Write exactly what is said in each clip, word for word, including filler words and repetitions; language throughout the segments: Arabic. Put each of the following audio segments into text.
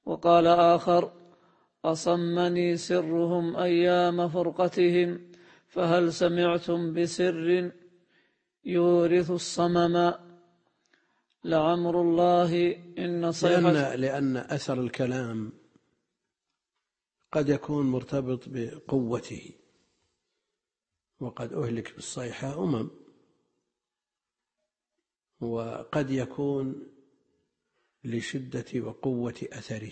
وقال آخر: أصمني سرهم أيام فرقتهم، فهل سمعتم بسر يورث الصمم؟ لعمر الله إن صيحة لأن, لأن أثر الكلام قد يكون مرتبط بقوته، وقد أهلك بالصيحة أمم، وقد يكون لشدة وقوة أثره.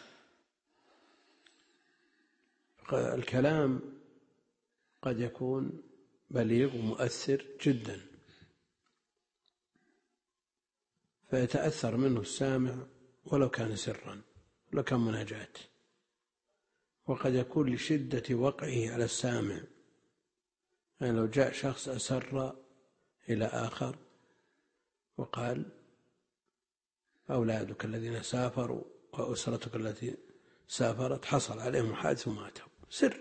الكلام قد يكون بليغ ومؤثر جدا فيتأثر منه السامع ولو كان سرا، ولو كان مناجاة. وقد يكون لشدة وقعه على السامع، يعني لو جاء شخص أسر إلى آخر وقال: أولادك الذين سافروا وأسرتك التي سافرت حصل عليهم حادث وماتوا، سر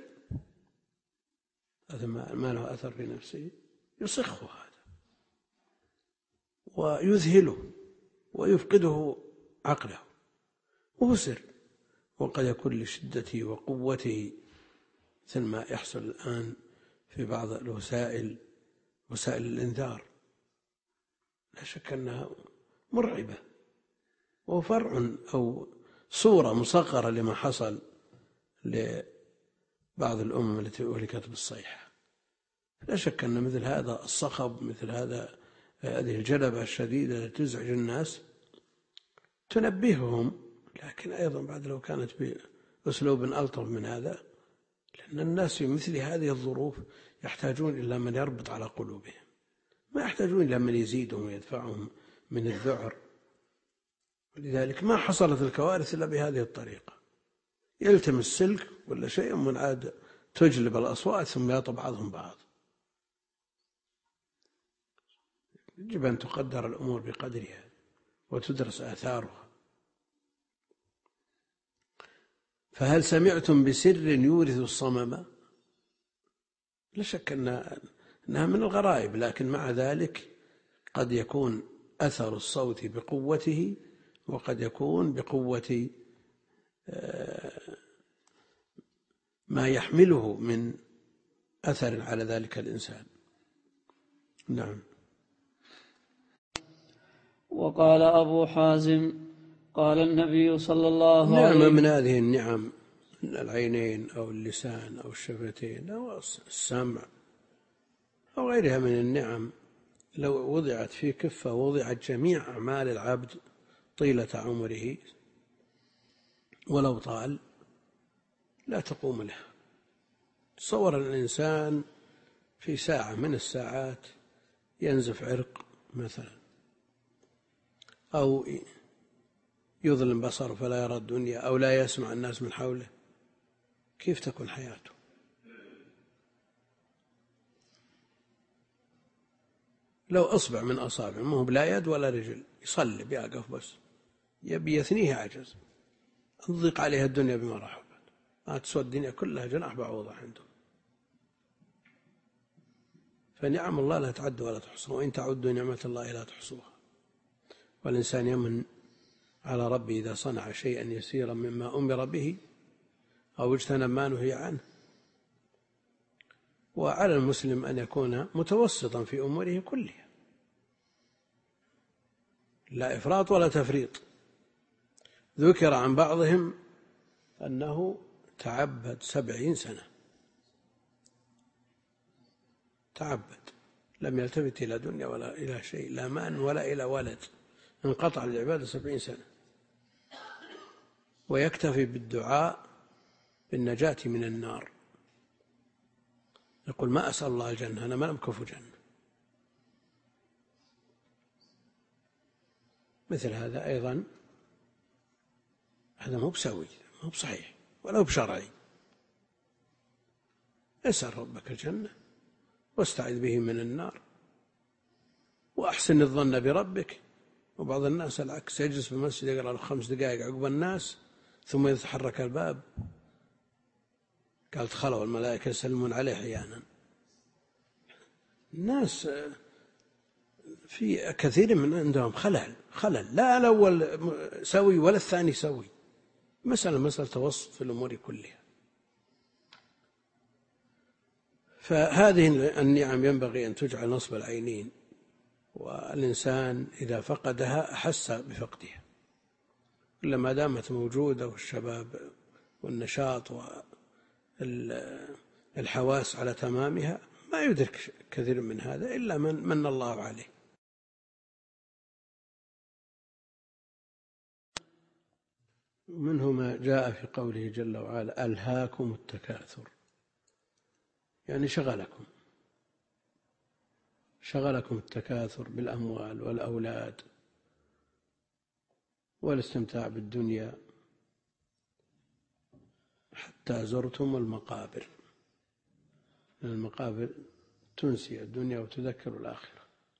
هذا ما له أثر في نفسه، يصخه هذا ويذهله ويفقده عقله، وهو سر. وقد يكون لشدته وقوته، مثل ما يحصل الآن في بعض الوسائل، وسائل الإنذار، لا شك أنها مرعبة، وفرع أو صورة مصغرة لما حصل لبعض الأمم التي أهلكت بالصيحة. لا شك أن مثل هذا الصخب، مثل هذا هذه الجلبة الشديدة التي تزعج الناس تنبههم، لكن أيضا بعد لو كانت بأسلوب ألطف من هذا، لأن الناس في مثل هذه الظروف يحتاجون إلى من يربط على قلوبهم، ما يحتاجون إلى من يزيدهم ويدفعهم من الذعر. ولذلك ما حصلت الكوارث إلا بهذه الطريقة، يلتمس سلك ولا شيء من عاد تجلب الأصوات ثم يطب بعضهم بعض. يجب أن تقدر الأمور بقدرها وتدرس آثارها. فهل سمعتم بسر يورث الصمم؟ لا شك أنها من الغرائب، لكن مع ذلك قد يكون أثر الصوت بقوته، وقد يكون بقوة ما يحمله من أثر على ذلك الإنسان. نعم. وقال أبو حازم: قال النبي صلى الله عليه وسلم: نعم من هذه النعم العينين أو اللسان أو الشفتين أو السمع أو غيرها من النعم، لو وضعت في كفة ووضعت جميع أعمال العبد طيلة عمره ولو طال لا تقوم له. تصور الإنسان في ساعة من الساعات ينزف عرق مثلا، أو يظلم بصره فلا يرى الدنيا، أو لا يسمع الناس من حوله، كيف تكون حياته؟ لو أصبع من أصابع، ما هو بلا يد ولا رجل، يصلي بيقف بس يبي يثنيه عجز، تضيق عليها الدنيا بما رحبت، ما تسوى الدنيا كلها جناح بعوضة عنده. فنعم الله لا تعد ولا تحصى، وإن تعدوا نعمة الله لا تحصوها. والإنسان يمن على ربه إذا صنع شيئا يسيرا مما أمر به أو اجتنب ما نهي عنه. وعلى المسلم أن يكون متوسطا في أموره كلها، لا إفراط ولا تفريط. ذكر عن بعضهم أنه تعبد سبعين سنة، تعبد، لم يلتفت إلى دنيا ولا إلى شيء، لا مال ولا إلى ولد، انقطع العبادة سبعين سنة، ويكتفي بالدعاء بالنجاة من النار. يقول: ما أسأل الله الجنة، أنا ما أمكف جنة. مثل هذا أيضا هذا مو بسوي، مو بصحيح ولو بشرعي. اسأل ربك الجنة واستعذ به من النار وأحسن الظن بربك. وبعض الناس العكس، يجلس في المسجد يقرأ له خمس دقائق عقب الناس ثم يتحرك الباب، قالت خلوا الملائكة يسلمون عليه أحيانا. الناس في كثير من عندهم خلل خلل لا الأول سوي ولا الثاني سوي، مسألة مسألة توسط في الأمور كلها. فهذه النعم ينبغي أن تجعل نصب العينين، والإنسان إذا فقدها أحس بفقدها، إلا ما دامت موجودة والشباب والنشاط والحواس على تمامها ما يدرك كثير من هذا إلا من من الله عليه. منه ما جاء في قوله جل وعلا: ألهاكم التكاثر، يعني شغلكم شغلكم التكاثر بالأموال والأولاد والاستمتاع بالدنيا حتى زرتم المقابر. المقابر تنسي الدنيا وتذكر الآخرة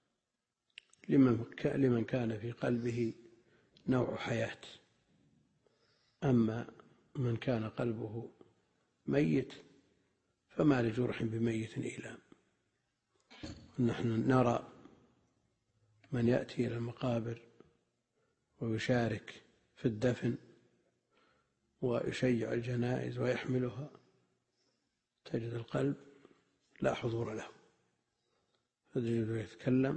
لمن كان في قلبه نوع حياة. أما من كان قلبه ميت فما لجرح بميت إيلام. نحن نرى من يأتي إلى المقابر ويشارك في الدفن ويشيع الجنائز ويحملها، تجد القلب لا حضور له، تجده يتكلم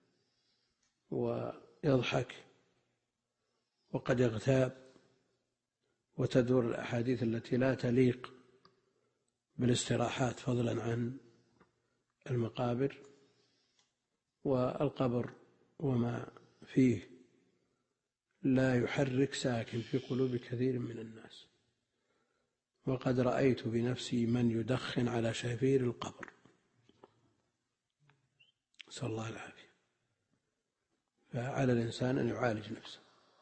ويضحك وقد يغتاب، وتدور الأحاديث التي لا تليق بالاستراحات فضلا عن المقابر. والقبر وما فيه لا يحرك ساكن في قلوب كثير من الناس، وقد رأيت بنفسي من يدخن على شفير القبر، نسأل الله العافية. فعلى الإنسان أن يعالج نفسه،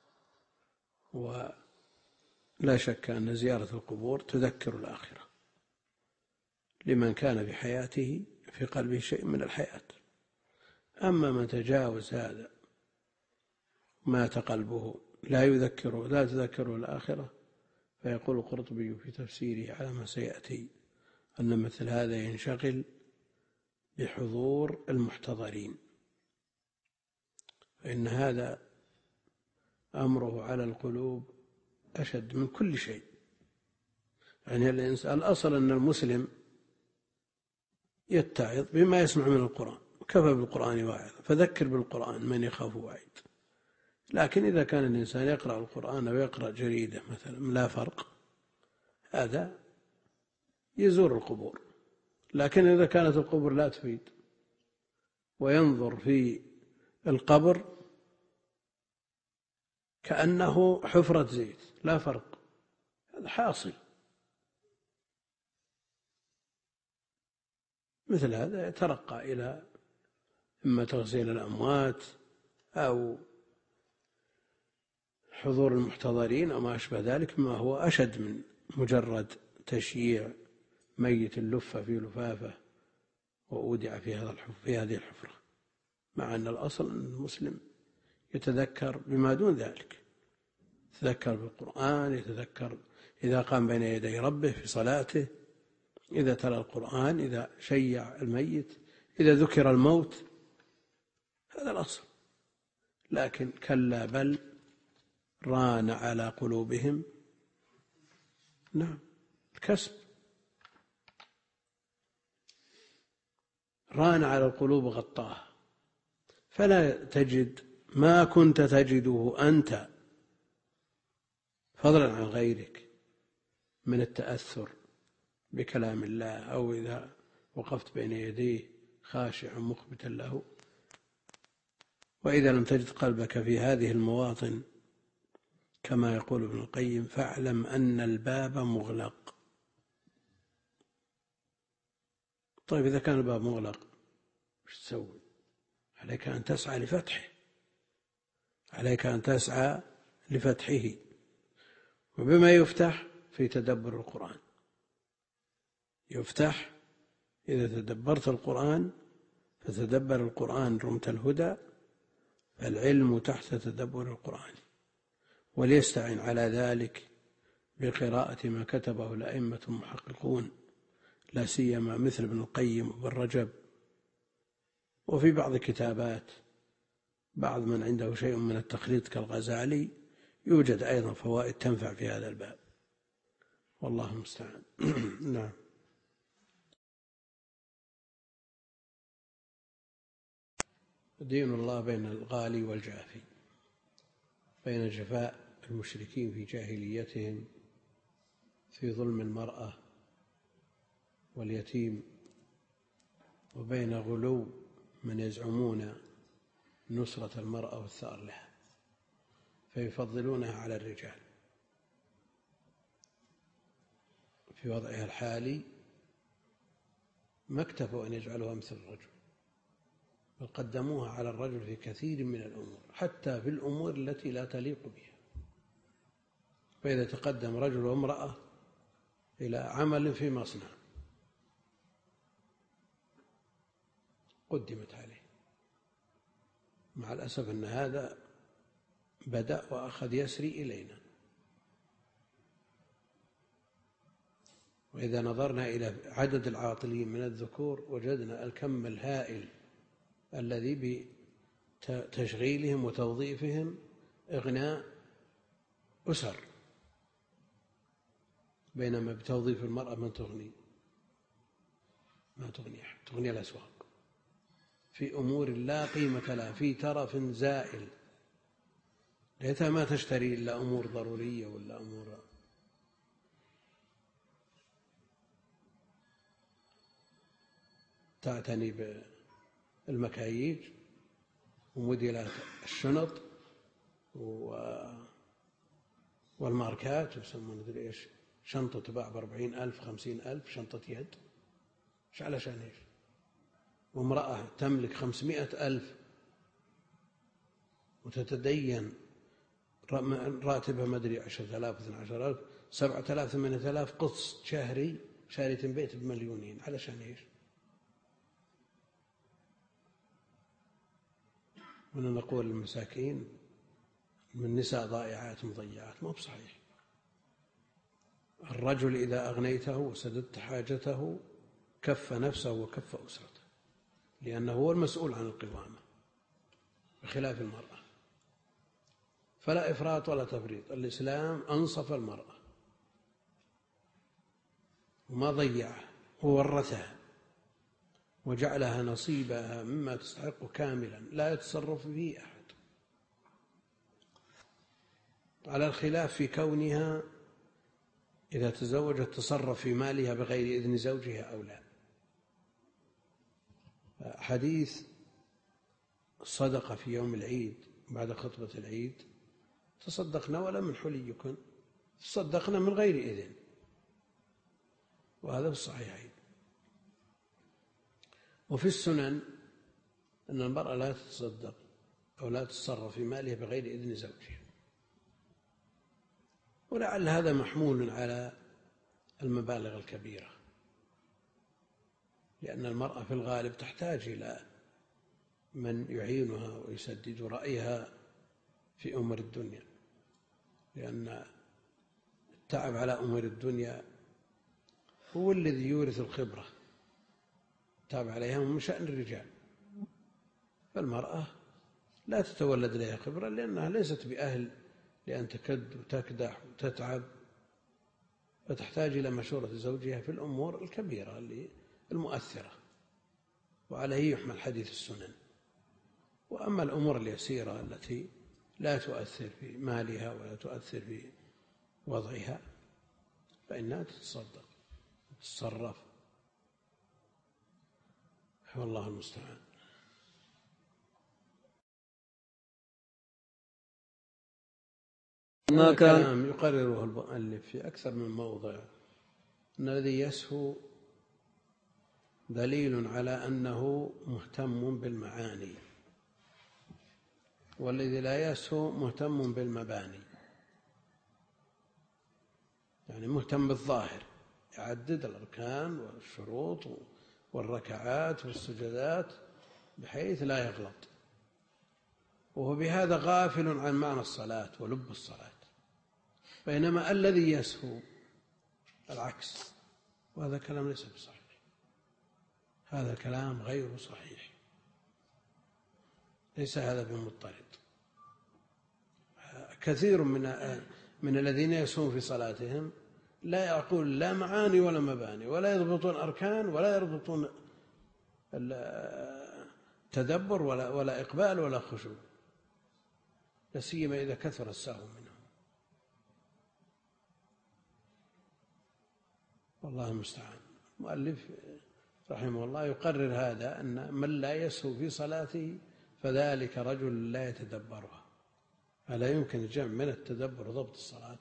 ولا شك أن زيارة القبور تذكر الآخرة لمن كان في حياته في قلبه شيء من الحياة. أما من تجاوز هذا مات قلبه لا يذكره لا تذكره الآخرة، فيقول القرطبي في تفسيره على ما سيأتي أن مثل هذا ينشغل بحضور المحتضرين، فإن هذا أمره على القلوب أشد من كل شيء. يعني الأصل أن المسلم يتعظ بما يسمع من القرآن، كفى بالقرآن واعظا فذكر بالقرآن من يخاف وعيد. لكن إذا كان الإنسان يقرأ القرآن أو يقرأ جريدة مثلا لا فرق، هذا يزور القبور. لكن إذا كانت القبور لا تفيد وينظر في القبر كأنه حفرة زيت لا فرق، هذا حاصل. مثل هذا يترقى إلى إما تغسيل الأموات أو حضور المحتضرين أو ما أشبه ذلك، ما هو أشد من مجرد تشييع ميت اللفة في لفافة وأودع في هذا في هذه الحفرة، مع أن الأصل أن المسلم يتذكر بما دون ذلك، يتذكر بالقرآن، يتذكر إذا قام بين يدي ربه في صلاته، إذا تلا القرآن، إذا شيع الميت، إذا ذكر الموت، هذا الأصل. لكن كلا بل ران على قلوبهم نعم الكسب، ران على القلوب غطاها، فلا تجد ما كنت تجده أنت فضلا عن غيرك من التأثر بكلام الله، أو إذا وقفت بين يديه خاشعا مخبتا له. وإذا لم تجد قلبك في هذه المواطن كما يقول ابن القيم فاعلم أن الباب مغلق. طيب إذا كان الباب مغلق وش تسوي؟ عليك أن تسعى لفتحه، عليك أن تسعى لفتحه. وبما يفتح في تدبر القرآن، يفتح إذا تدبرت القرآن، فتدبر القرآن رمت الهدى، فالعلم تحت تدبر القرآن. وليستعن على ذلك بقراءة ما كتبه الأئمة المحققون، لا سيما مثل ابن القيم وابن رجب، وفي بعض كتابات بعض من عنده شيء من التخليط كالغزالي يوجد أيضا فوائد تنفع في هذا الباب، والله المستعان. نعم. دين الله بين الغالي والجافي، بين جفاء المشركين في جاهليتهم في ظلم المرأة واليتيم، وبين غلو من يزعمون نصرة المرأة والثأر لها فيفضلونها على الرجال في وضعها الحالي، ما اكتفوا أن يجعلوها مثل الرجل، بل قدموها على الرجل في كثير من الأمور، حتى في الأمور التي لا تليق بها. فإذا تقدم رجل وامرأة إلى عمل في مصنع قدمت عليه، مع الأسف أن هذا بدأ وأخذ يسري إلينا. وإذا نظرنا إلى عدد العاطلين من الذكور وجدنا الكم الهائل الذي بتشغيلهم وتوظيفهم إغناء أسر، بينما بتوظيف المرأة من تغني ما تغني أحد، تغني الأسواق في أمور لا قيمة لها، في ترف زائل، ليتها ما تشتري إلا أمور ضرورية ولا أمور تعتني بالمكاييج وموديلات الشنط والماركات، ويسمون مدري إيش، شنطة تباع بأربعين ألف خمسين ألف، شنطة يد، إيش علشان إيش؟ وامرأة تملك خمسمائة ألف وتتدين راتبها ما أدري عشرة آلاف اثنى عشر ألف سبعة آلاف ثمانية آلاف قسط شهري، شارية بيت بمليونين، علشان إيش؟ من نقول المساكين من نساء ضائعات مضيعات، ما هو بصحيح. الرجل إذا أغنيته وسددت حاجته كف نفسه وكف أسرته، لأنه هو المسؤول عن القوامة بخلاف المرأة. فلا إفراط ولا تفريط، الإسلام أنصف المرأة وما ضيعها وورثها وجعلها نصيبها مما تستحق كاملا لا يتصرف فيه أحد، على الخلاف في كونها إذا تزوجت تصرف في مالها بغير إذن زوجها أو لا. حديث الصدقة في يوم العيد بعد خطبة العيد، تصدقنا ولا من حليكن، تصدقنا من غير إذن، وهذا في الصحيحين. وفي السنن أن المرأة لا تتصدق أو لا تتصرف في مالها بغير إذن زوجها، ولعل هذا محمول على المبالغ الكبيرة، لأن المرأة في الغالب تحتاج إلى من يعينها ويسدد رأيها في أمور الدنيا، لأن التعب على أمور الدنيا هو الذي يورث الخبرة، التعب عليها من شأن الرجال. فالمرأة لا تتولد لها خبرة لأنها ليست بأهل لأن تكد وتكدح وتتعب، فتحتاج إلى مشورة زوجها في الأمور الكبيرة المؤثرة، وعليه يحمل حديث السنن. وأما الأمور اليسيرة التي لا تؤثر في مالها ولا تؤثر في وضعها فإنها تتصدق وتتصرف، والله المستعان. هذا كلام يقرره المؤلف في أكثر من موضع، أن الذي يسهو دليل على أنه مهتم بالمعاني، والذي لا يسهو مهتم بالمباني، يعني مهتم بالظاهر، يعدد الأركان والشروط والركعات والسجدات بحيث لا يغلط، وهو بهذا غافل عن معنى الصلاة ولب الصلاة. بينما الذي يسهو العكس، وهذا كلام ليس بصحيح، هذا كلام غير صحيح، ليس هذا بمضطرد. كثير من من الذين يسهون في صلاتهم لا يعقول لا معاني ولا مباني، ولا يضبطون أركان، ولا يضبطون التدبر ولا ولا إقبال ولا خشوع، لا سيما إذا كثر السهو منهم. والله المستعان. المؤلف رحمه الله يقرر هذا، أن من لا يسهو في صلاته فذلك رجل لا يتدبرها. فلا يمكن الجمع من التدبر وضبط الصلاة.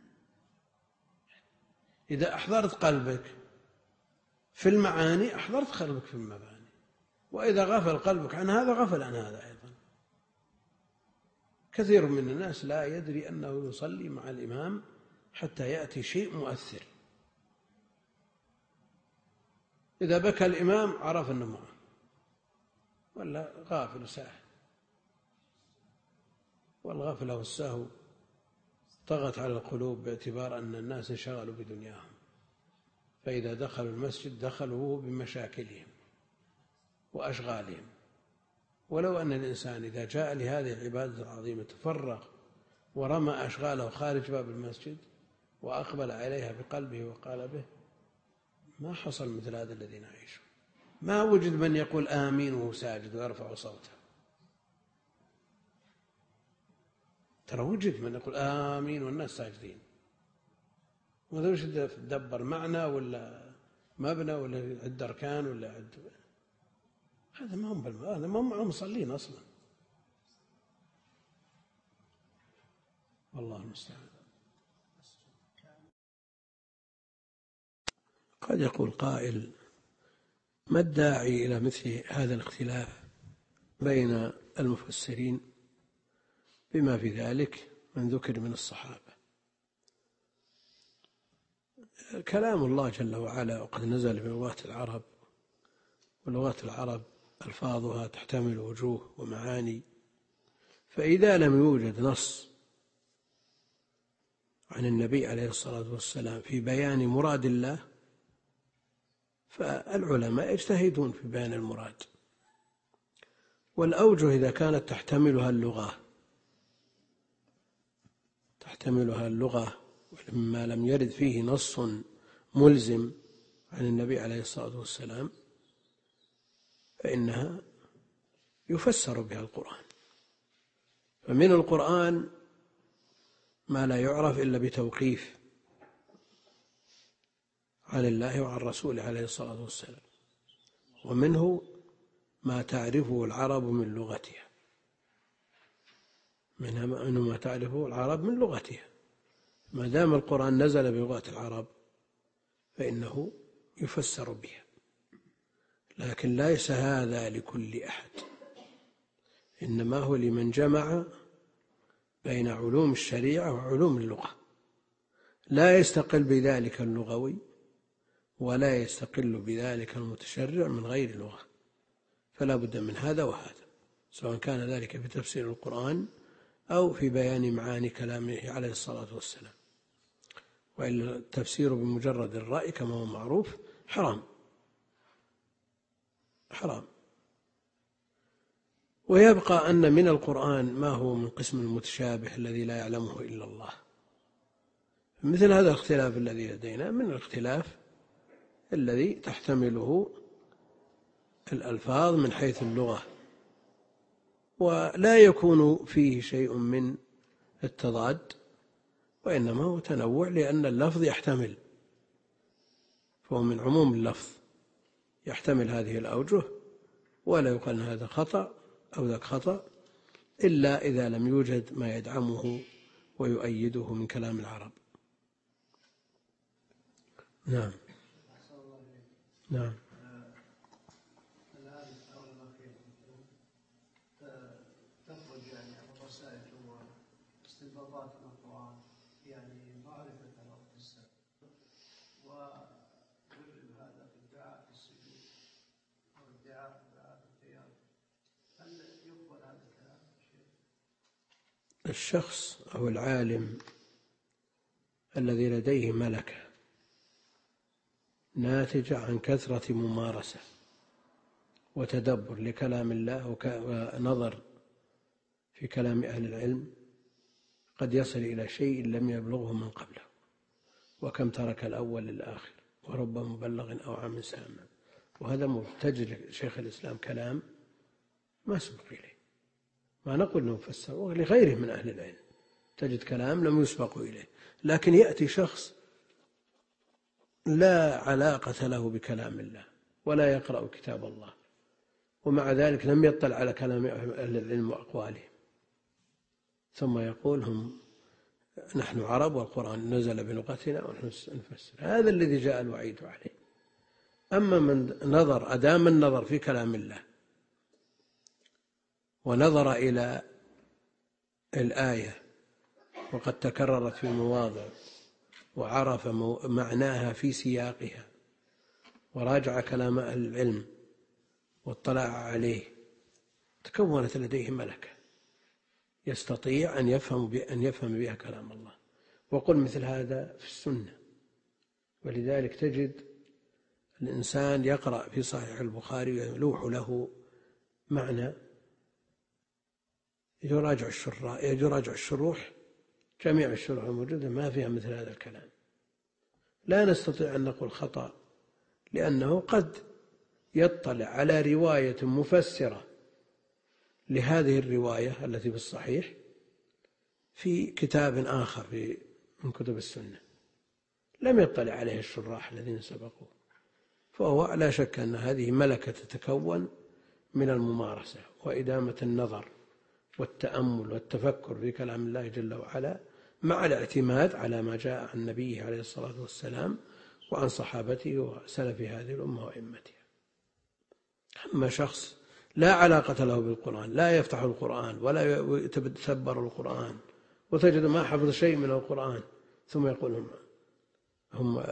إذا أحضرت قلبك في المعاني أحضرت قلبك في المباني، وإذا غفل قلبك عن هذا غفل عن هذا أيضا. كثير من الناس لا يدري أنه يصلي مع الإمام حتى يأتي شيء مؤثر. إذا بكى الإمام عرف أنه معه، ولا غافل ساهل. والغفلة والسهو طغت على القلوب باعتبار أن الناس انشغلوا بدنياهم، فإذا دخلوا المسجد دخلوا بمشاكلهم وأشغالهم. ولو أن الإنسان إذا جاء لهذه العبادة العظيمة تفرغ ورمى أشغاله خارج باب المسجد وأقبل عليها بقلبه وقالبه ما حصل مثل هذا الذي نعيشه. ما وجد من يقول آمين وهو ساجد ويرفع صوته. ترى وجد من يقول آمين والناس ساجدين، وهذا وش تدبر معنى ولا مبنى ولا عد أركان ولا عد، هذا ما هم بالم... هذا ما هم مصلين أصلا. والله المستعان. قد يقول قائل: ما الداعي إلى مثل هذا الاختلاف بين المفسرين بما في ذلك من ذكر من الصحابة؟ كلام الله جل وعلا وقد نزل بلغات العرب، ولغات العرب ألفاظها تحتمل وجوه ومعاني، فإذا لم يوجد نص عن النبي عليه الصلاة والسلام في بيان مراد الله فالعلماء يجتهدون في بيان المراد. والأوجه إذا كانت تحتملها اللغة تحتملها اللغة ولما لم يرد فيه نص ملزم عن النبي عليه الصلاة والسلام فإنها يفسر بها القرآن. فمن القرآن ما لا يعرف إلا بتوقيف عن الله وعن رسوله عليه الصلاة والسلام، ومنه ما تعرفه العرب من لغتها منها ما تعرفه العرب من لغتها. ما دام القرآن نزل بلغة العرب فإنه يفسر بها، لكن ليس هذا لكل أحد، إنما هو لمن جمع بين علوم الشريعة وعلوم اللغة، لا يستقل بذلك اللغوي ولا يستقل بذلك المتشرع من غير لغة، فلا بد من هذا وهذا، سواء كان ذلك في تفسير القرآن أو في بيان معاني كلامه عليه الصلاة والسلام. وإلا التفسير بمجرد الرأي كما هو معروف حرام حرام. ويبقى أن من القرآن ما هو من قسم المتشابه الذي لا يعلمه إلا الله. مثل هذا الاختلاف الذي لدينا من الاختلاف الذي تحتمله الألفاظ من حيث اللغة، ولا يكون فيه شيء من التضاد، وإنما هو تنوع لأن اللفظ يحتمل، فهو من عموم اللفظ يحتمل هذه الأوجه، ولا يقال هذا خطأ أو ذاك خطأ إلا إذا لم يوجد ما يدعمه ويؤيده من كلام العرب. نعم نعم. تخرج يعني الرسائل واستنباطات من القرآن، يعني معرفة وقت السبب، ويجرب هذا في الدعاء في السجود أو الدعاء في الدعاء في القيام، هل يقبل هذا الكلام؟ الشخص أو العالم الذي لديه ملكة ناتجة عن كثرة ممارسة وتدبر لكلام الله ونظر في كلام أهل العلم قد يصل إلى شيء لم يبلغه من قبله، وكم ترك الأول للآخر، ورب مبلغ أو عام سامع. وهذا مبتجل شيخ الإسلام كلام ما سبق إليه، ما نقول أنه مفسر، ولغيره من أهل العلم تجد كلام لم يسبقوا إليه، لكن يأتي شخص لا علاقة له بكلام الله ولا يقرأ كتاب الله، ومع ذلك لم يطلع على كلام أهل العلم وأقوالهم، ثم يقول هم نحن عرب والقرآن نزل بلغتنا ونحن نفسر. هذا الذي جاء الوعيد عليه. أما من نظر أدام النظر في كلام الله ونظر إلى الآية وقد تكررت في مواضع وعرف معناها في سياقها وراجع كلام أهل العلم واطلع عليه، تكونت لديه ملكة يستطيع أن يفهم أن يفهم بها كلام الله. وقل مثل هذا في السنة. ولذلك تجد الإنسان يقرأ في صحيح البخاري يلوح له معنى، يراجع الشراح يراجع الشروح، جميع الشروح الموجودة ما فيها مثل هذا الكلام. لا نستطيع أن نقول خطأ، لأنه قد يطلع على رواية مفسرة لهذه الرواية التي في الصحيح في كتاب آخر في من كتب السنة لم يطلع عليه الشراح الذين سبقوه، فهو لا شك أن هذه ملكة تتكون من الممارسة وإدامة النظر والتأمل والتفكر في كلام الله جل وعلا، مع الاعتماد على ما جاء عن نبيه عليه الصلاة والسلام وعن صحابته وسلف هذه الأمة وأئمتها. أما شخص لا علاقة له بالقرآن، لا يفتح القرآن ولا يتدبر القرآن، وتجد ما حفظ شيء من القرآن، ثم يقول هم, هم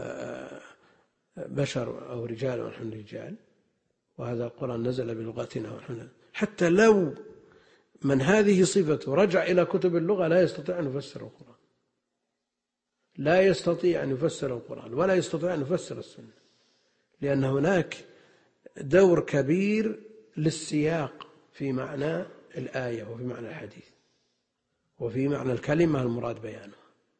بشر أو رجال ونحن رجال، وهذا القرآن نزل بلغتنا ونحن، حتى لو من هذه صفته رجع إلى كتب اللغة لا يستطيع أن يفسر القرآن، لا يستطيع أن يفسر القرآن ولا يستطيع أن يفسر السنة، لأن هناك دور كبير للسياق في معنى الآية وفي معنى الحديث وفي معنى الكلمة المراد بيانها.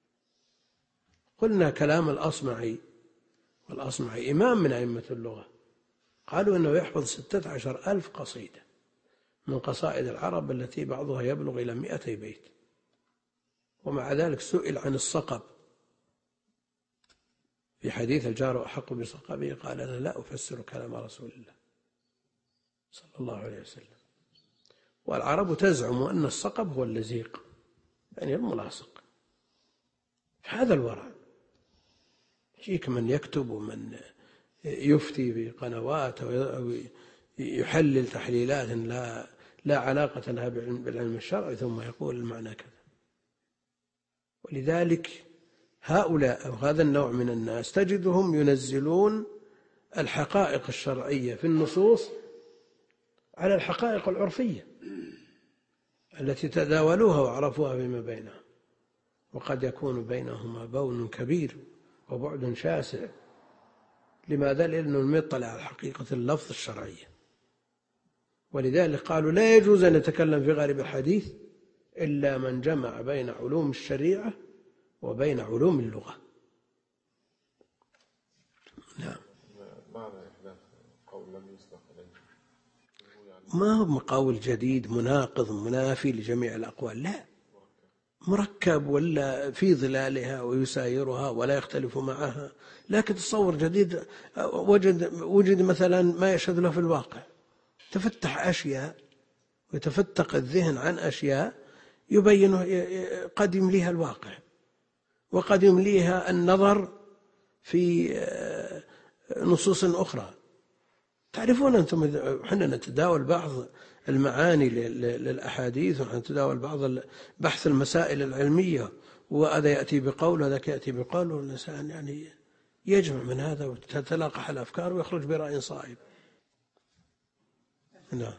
قلنا كلام الأصمعي، والأصمعي إمام من أئمة اللغة، قالوا أنه يحفظ ستة عشر ألف قصيدة من قصائد العرب التي بعضها يبلغ إلى مئتي بيت، ومع ذلك سئل عن الصقب في حديث الجار أحق بصقبه، قال أنا لا أفسر كلام رسول الله صلى الله عليه وسلم. والعرب تزعم أن الصقب هو اللزيق، يعني الملاصق. هذا الورع. يجيك من يكتب ومن يفتي في قنوات أو يحلل تحليلات لا لا علاقة لها بالعلم الشرعي، ثم يقول المعنى كذا. ولذلك هؤلاء أو هذا النوع من الناس تجدهم ينزلون الحقائق الشرعية في النصوص على الحقائق العرفية التي تداولوها وعرفوها فيما بينهم، وقد يكون بينهما بون كبير وبعد شاسع. لماذا؟ لأنه يطلع على حقيقة اللفظ الشرعية. ولذلك قالوا لا يجوز أن نتكلم في غالب الحديث إلا من جمع بين علوم الشريعة وبين علوم اللغة. نعم. ما هو قول جديد مناقض منافي لجميع الأقوال، لا، مركب ولا في ظلالها ويسايرها ولا يختلف معها. لكن تصور جديد وجد, وجد مثلا ما يشهد له في الواقع، تفتح أشياء ويتفتق الذهن عن أشياء يبين قد يمليها الواقع وقد يمليها النظر في نصوص أخرى. تعرفون أنتم حنا نتداول بعض المعاني للأحاديث ونتداول بعض بحث المسائل العلمية، وهذا يأتي بقول وهذا يأتي بقول، والإنسان يعني يجمع من هذا وتتلاقح الأفكار ويخرج برأي صائب. نعم.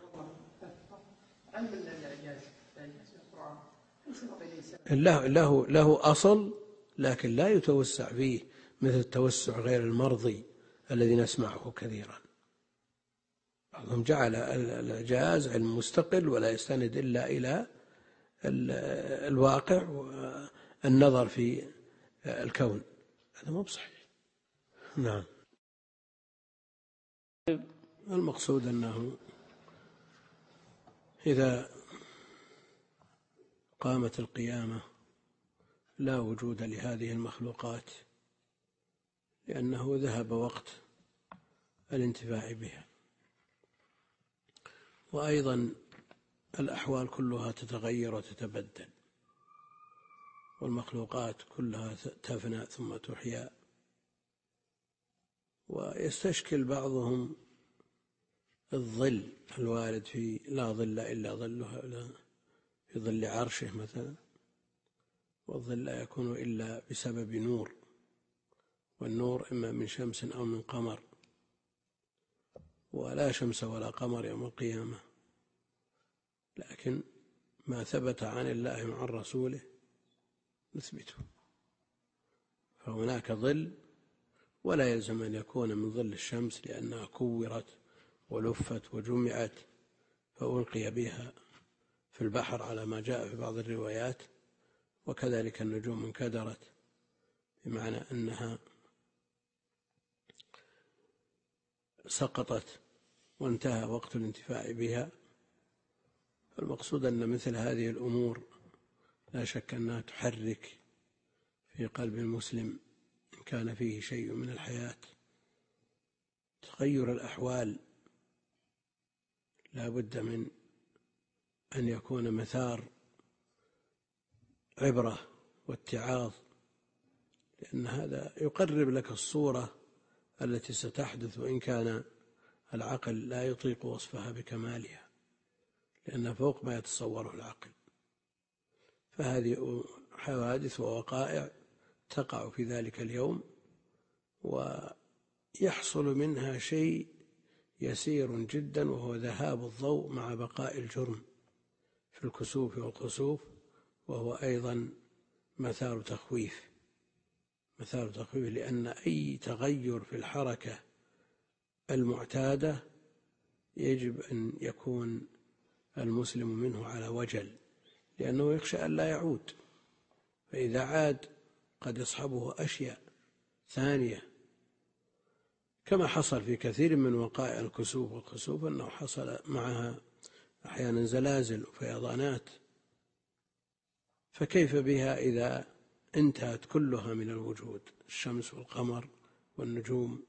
له له له أصل، لكن لا يتوسع فيه مثل التوسع غير المرضي الذي نسمعه كثيرا. بعضهم جعل الإعجاز علم مستقل ولا يستند إلا إلى الواقع والنظر في الكون، هذا مو بصحيح. نعم. المقصود أنه إذا قامت القيامة لا وجود لهذه المخلوقات، لأنه ذهب وقت الانتفاع بها. وأيضا الأحوال كلها تتغير وتتبدل، والمخلوقات كلها تفنى ثم تحيا. ويستشكل بعضهم الظل الوارد في لا ظل إلا ظلها، في ظل عرشه مثلا، والظل لا يكون إلا بسبب نور، والنور إما من شمس أو من قمر، ولا شمس ولا قمر يوم القيامة. لكن ما ثبت عن الله وعن رسوله نثبته، فهناك ظل، ولا يلزم أن يكون من ظل الشمس لأنها كورت ولفت وجمعت فألقي بها في البحر على ما جاء في بعض الروايات. وكذلك النجوم انكدرت، بمعنى أنها سقطت وانتهى وقت الانتفاع بها. فالمقصود أن مثل هذه الأمور لا شك أنها تحرك في قلب المسلم إن كان فيه شيء من الحياة. تغير الأحوال لا بد من أن يكون مثار عبرة واتعاظ، لأن هذا يقرب لك الصورة التي ستحدث، وإن كان العقل لا يطيق وصفها بكمالها، لأنها فوق ما يتصوره العقل. فهذه حوادث ووقائع تقع في ذلك اليوم، ويحصل منها شيء يسير جدا، وهو ذهاب الضوء مع بقاء الجرم في الكسوف والخسوف، وهو أيضا مثار تخويف مثار تخويف لأن أي تغير في الحركة المعتادة يجب أن يكون المسلم منه على وجل، لأنه يخشى أن لا يعود، فإذا عاد قد يصحبه أشياء ثانية، كما حصل في كثير من وقائع الكسوف والخسوف أنه حصل معها أحيانا زلازل وفيضانات. فكيف بها إذا انتهت كلها من الوجود، الشمس والقمر والنجوم،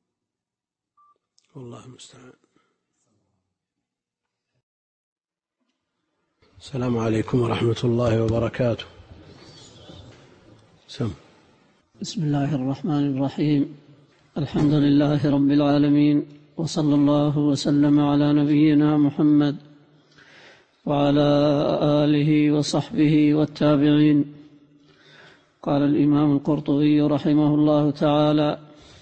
والله المستعان. السلام عليكم ورحمة الله وبركاته. سم. بسم الله الرحمن الرحيم. الحمد لله رب العالمين، وصلى الله وسلم على نبينا محمد وعلى آله وصحبه والتابعين. قال الإمام القرطبي رحمه الله تعالى: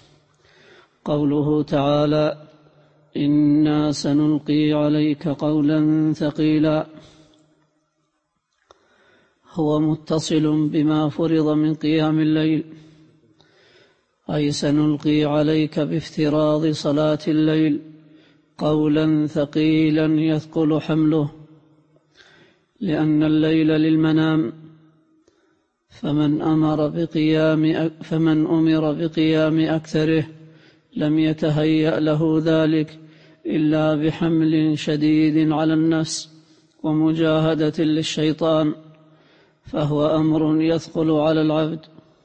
قوله تعالى: إنا سنلقي عليك قولا ثقيلا، هو متصل بما فرض من قيام الليل، أي سنلقي عليك بافتراض صلاة الليل قولا ثقيلا يثقل حمله، لأن الليل للمنام، فمن أمر بقيام فمن أمر بقيام أكثره لم يتهيأ له ذلك إلا بحمل شديد على النفس ومجاهدة للشيطان، فهو أمر يثقل على العبد.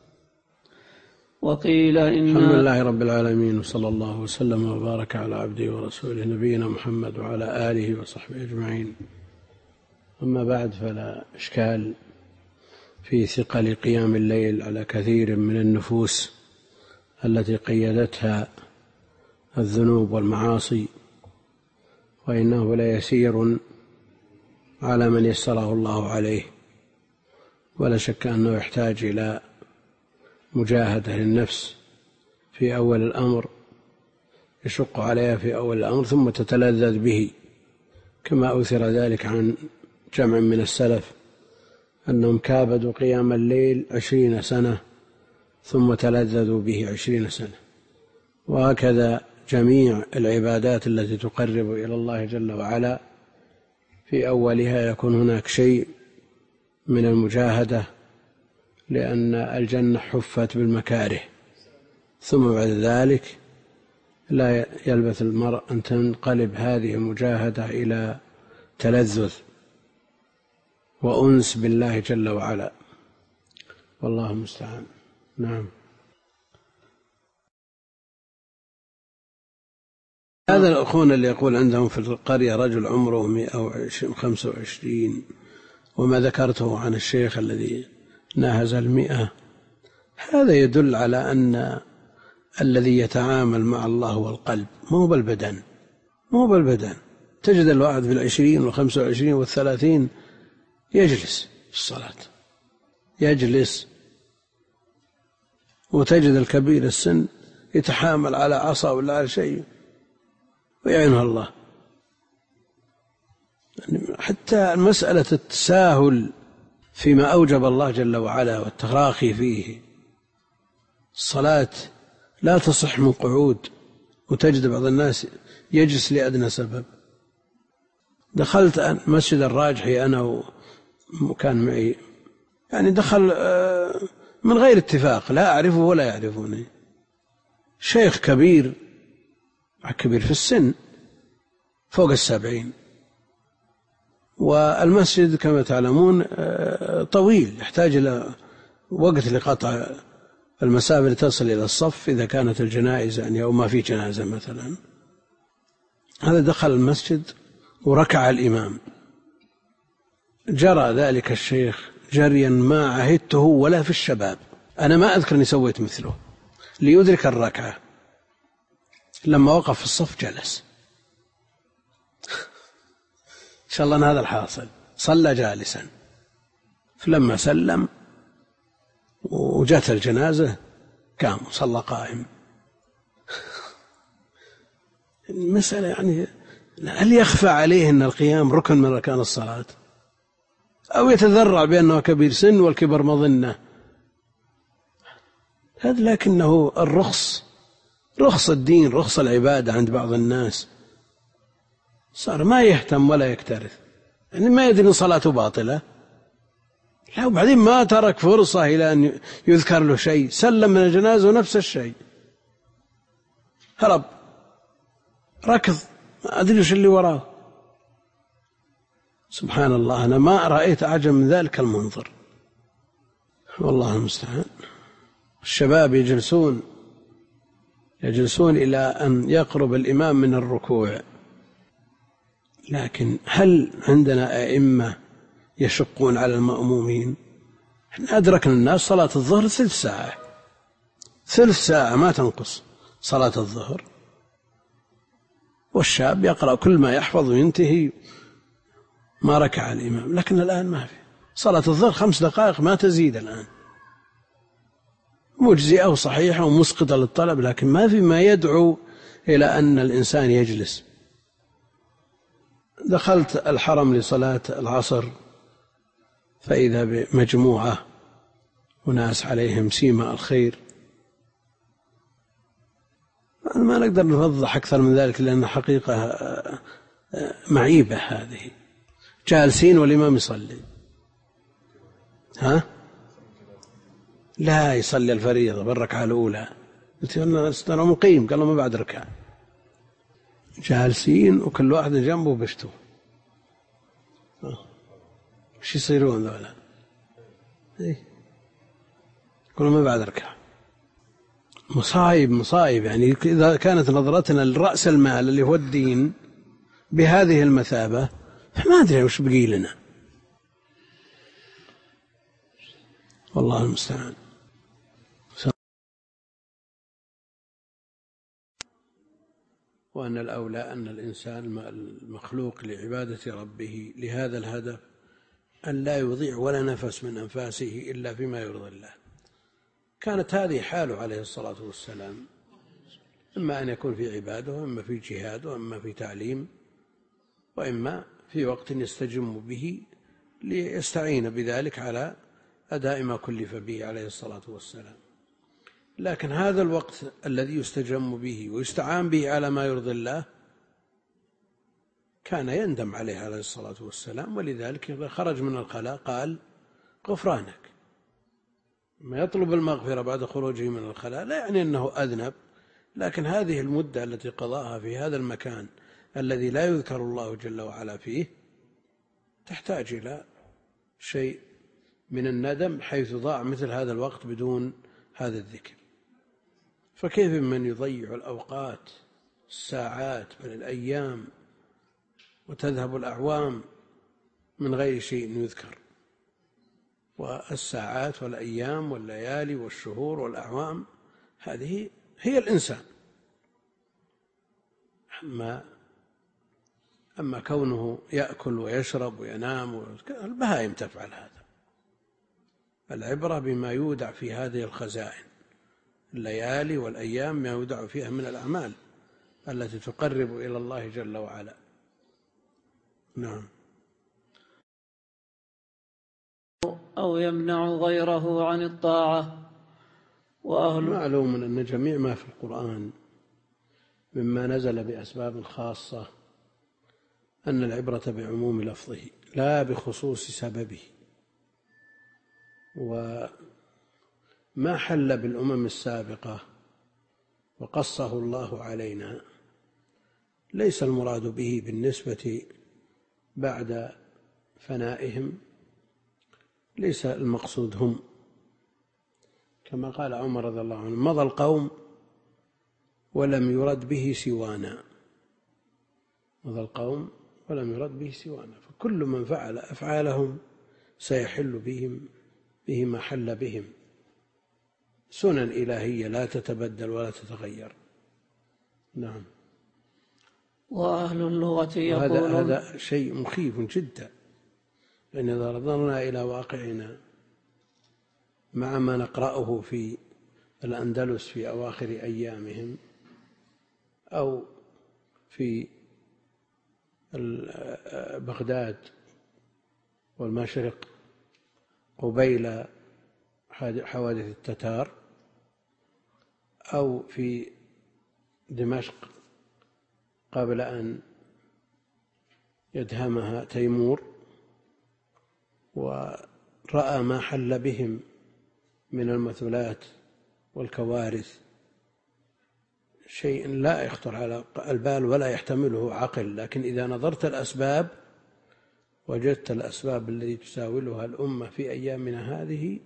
وقيل إن الحمد لله رب العالمين، وصلى الله وسلم وبارك على عبده ورسوله نبينا محمد وعلى آله وصحبه أجمعين. أما بعد، فلا إشكال في ثقل قيام الليل على كثير من النفوس التي قيدتها الذنوب والمعاصي، وإنه ليسير على من يسره الله عليه، ولا شك أنه يحتاج إلى مجاهدة للنفس في أول الأمر، يشق عليها في أول الأمر ثم تتلذذ به، كما أوثر ذلك عن جمع من السلف أنهم كابدوا قيام الليل عشرين سنة ثم تلذذوا به عشرين سنة. وهكذا جميع العبادات التي تقرب إلى الله جل وعلا في أولها يكون هناك شيء من المجاهدة، لأن الجنة حفت بالمكاره، ثم بعد ذلك لا يلبث المرء أن تنقلب هذه المجاهدة إلى تلذذ وأنس بالله جل وعلا، والله المستعان. نعم. هذا الأخوان اللي يقول عندهم في القرية رجل عمره مئة وخمسة وعشرين وما ذكرته عن الشيخ الذي ناهز المئة، هذا يدل على أن الذي يتعامل مع الله هو القلب، مو بالبدن، مو بالبدن. تجد الواحد في العشرين والخمسة وعشرين والثلاثين يجلس في الصلاة، يجلس، وتجد الكبير السن يتحامل على عصا ولا على شيء ويعينه الله. حتى مسألة التساهل فيما أوجب الله جل وعلا والتراخي فيه، الصلاة لا تصح من قعود، وتجد بعض الناس يجلس لأدنى سبب. دخلت مسجد الراجحي أنا وكان معي، يعني دخل من غير اتفاق، لا أعرفه ولا يعرفوني، شيخ كبير كبير في السن فوق السبعين، والمسجد كما تعلمون طويل، يحتاج إلى وقت لقطع المسافة لتصل إلى الصف إذا كانت الجنائز يعني أو ما في جنازة مثلا. هذا دخل المسجد وركع الإمام، جرى ذلك الشيخ جريا ما عهدته ولا في الشباب، أنا ما أذكر أني سويت مثله، ليدرك الركعة. لما وقف في الصف جلس. إن شاء الله أن هذا الحاصل، صلى جالسا، فلما سلم وجات الجنازة قام وصلى قائم. المسألة يعني هل يخفى عليه أن القيام ركن من أركان الصلاة، أو يتذرع بأنه كبير سن والكبر مظنة؟ هذا لكنه الرخص، رخص الدين، رخص العبادة عند بعض الناس، صار ما يهتم ولا يكترث، يعني ما يدري صلاته باطلة، لا، وبعدين ما ترك فرصة إلى أن يذكر له شيء، سلم من الجنازة ونفس الشيء، هرب، ركض، ما أدري وش اللي وراه. سبحان الله، أنا ما رأيت أعجب من ذلك المنظر، والله المستعان. الشباب يجلسون يجلسون إلى أن يقرب الإمام من الركوع، لكن هل عندنا أئمة يشقون على المأمومين؟ احنا أدركنا الناس صلاة الظهر ثلث ساعة، ثلث ساعة ما تنقص صلاة الظهر، والشاب يقرأ كل ما يحفظ وينتهي ما ركع الإمام. لكن الآن ما في، صلاة الظهر خمس دقائق ما تزيد الآن، مجزئة وصحيحة ومسقطة للطلب، لكن ما في ما يدعو إلى أن الإنسان يجلس. دخلت الحرم لصلاة العصر فإذا بمجموعة وناس عليهم سيما الخير، ما نقدر نوضح أكثر من ذلك لأن حقيقة معيبة هذه، جالسين والإمام يصلي، ها لا يصلي الفريضة بالركعة الأولى، قلت أنا أنا مقيم، قال له ما بعد ركعة، جالسين وكل واحد جنبه بشته، وش يصيرون ذولا؟ إيه؟ يقولون ما بعد ركعة. مصايب مصايب، يعني إذا كانت نظرتنا لرأس المال اللي هو الدين بهذه المثابة فما أدري وش بقي لنا، والله المستعان. وأن الأولى أن الإنسان المخلوق لعبادة ربه لهذا الهدف أن لا يضيع ولا نفس من أنفاسه إلا فيما يرضي الله. كانت هذه حاله عليه الصلاة والسلام، إما أن يكون في عباده، وإما في جهاد، وإما في تعليم، وإما في وقت يستجم به ليستعين بذلك على أداء ما كلف به عليه الصلاة والسلام. لكن هذا الوقت الذي يستجم به ويستعان به على ما يرضي الله كان يندم عليه عليه الصلاة والسلام، ولذلك خرج من الخلاء قال غفرانك. ما يطلب المغفرة بعد خروجه من الخلاء لا يعني أنه أذنب، لكن هذه المدة التي قضاها في هذا المكان الذي لا يذكر الله جل وعلا فيه تحتاج إلى شيء من الندم، حيث ضاع مثل هذا الوقت بدون هذا الذكر. فكيف من يضيع الأوقات الساعات بل الأيام وتذهب الأعوام من غير شيء يذكر؟ والساعات والأيام والليالي والشهور والأعوام هذه هي الإنسان. أما أما كونه يأكل ويشرب وينام، البهائم تفعل هذا. العبرة بما يودع في هذه الخزائن، الليالي والأيام ما يودع فيها من الأعمال التي تقرب إلى الله جل وعلا. نعم. أو يمنع غيره عن الطاعة. وأهل معلوم أن جميع ما في القرآن مما نزل بأسباب خاصة أن العبرة بعموم لفظه لا بخصوص سببه. وما حل بالأمم السابقة وقصه الله علينا ليس المراد به بالنسبة بعد فنائهم، ليس المقصود هم، كما قال عمر رضي الله عنه: مضى القوم ولم يرد به سوانا. مضى القوم ولم يرد به سوانا. فكل من فعل أفعالهم سيحل بهم به ما حل بهم. سنن إلهية لا تتبدل ولا تتغير. نعم. وأهل اللغة يقولون هذا هذا شيء مخيف جدا، لأن إذا نظرنا إلى واقعنا مع ما نقرأه في الأندلس في أواخر أيامهم أو في بغداد والمشرق قبيل حوادث التتار، أو في دمشق قبل أن يدهمها تيمور، ورأى ما حل بهم من المثلات والكوارث، شيء لا يخطر على البال ولا يحتمله عقل. لكن إذا نظرت الأسباب وجدت الأسباب التي تساولها الأمة في أيامنا هذه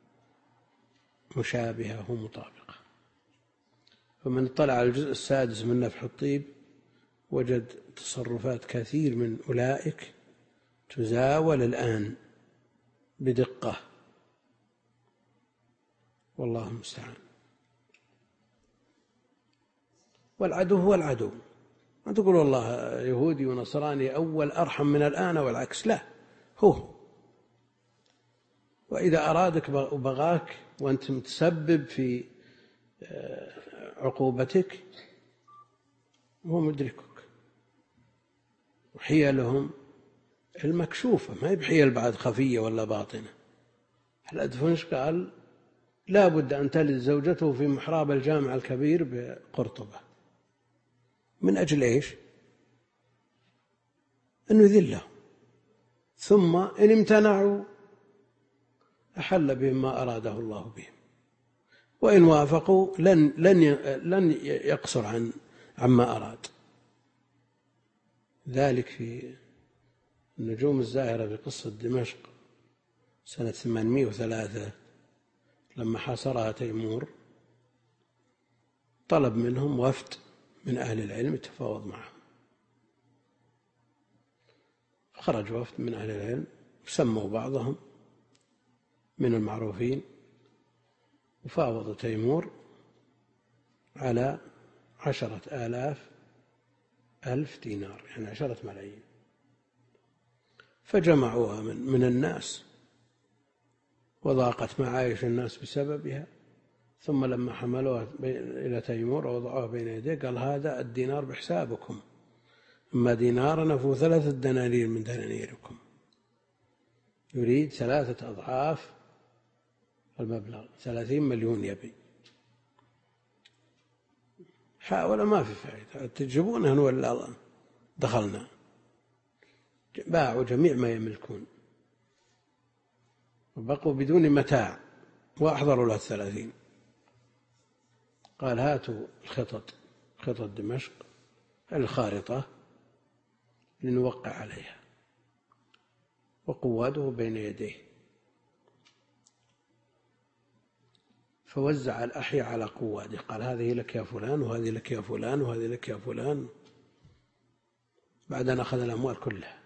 مشابهة ومطابقة. فمن اطلع على الجزء السادس من نفح الطيب وجد تصرفات كثير من أولئك تزاول الآن بدقة، والله المستعان. والعدو هو العدو. ما تقول والله يهودي ونصراني أول أرحم من الآن والعكس، لا، هو وإذا أرادك وبغاك وأنت متسبب في عقوبتك هو مدركك. وحيلهم المكشوفة، ما هي بحيل بعد خفية ولا باطنة. الأدفنش قال لا بد أن تلد زوجته في محراب الجامع الكبير بقرطبة. من أجل إيش؟ أن يذلهم، ثم إن امتنعوا أحل بهم ما أراده الله بهم، وإن وافقوا لن لن لن يقصر عن عما أراد. ذلك في النجوم الزاهرة في قصة دمشق سنة ثمانمائة وثلاثة لما حاصرها تيمور، طلب منهم وفد من أهل العلم يتفاوض معهم. خرج وفد من أهل العلم سموا بعضهم من المعروفين وفاوض تيمور على عشرة آلاف ألف دينار، يعني عشرة ملايين. فجمعوها من, من الناس وضاقت معايش الناس بسببها. ثم لما حملوها إلى تيمور ووضعوها بين يديه قال هذا الدينار بحسابكم، أما دينارنا فهو ثلاثة دنانير من دنانيركم. يريد ثلاثة أضعاف المبلغ، ثلاثين مليون يبي. حاول ما في فائدة، تجيبونه ولا دخلنا. باعوا جميع ما يملكون وبقوا بدون متاع وأحضروا له الثلاثين. قال هاتوا الخطط، خطط دمشق الخارطة لنوقع عليها، وقواده بين يديه. فوزع الأحياء على قواده، قال هذه لك يا فلان، وهذه لك يا فلان، وهذه لك يا فلان، بعد أن أخذ الأموال كلها،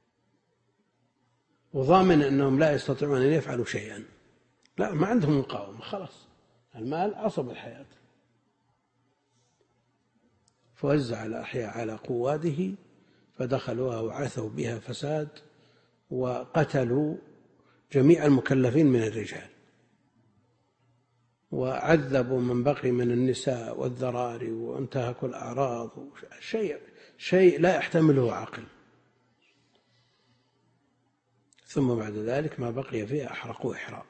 وضامن أنهم لا يستطيعون أن يفعلوا شيئا، لا ما عندهم مقاومة، خلاص المال عصب الحياة. فوزع الأحياء على قواده فدخلوها وعثوا بها فساد، وقتلوا جميع المكلفين من الرجال، وعذبوا من بقي من النساء والذراري، وانتهكوا الأعراض، شيء شيء لا يحتمله عقل. ثم بعد ذلك ما بقي فيه أحرقوا إحراق.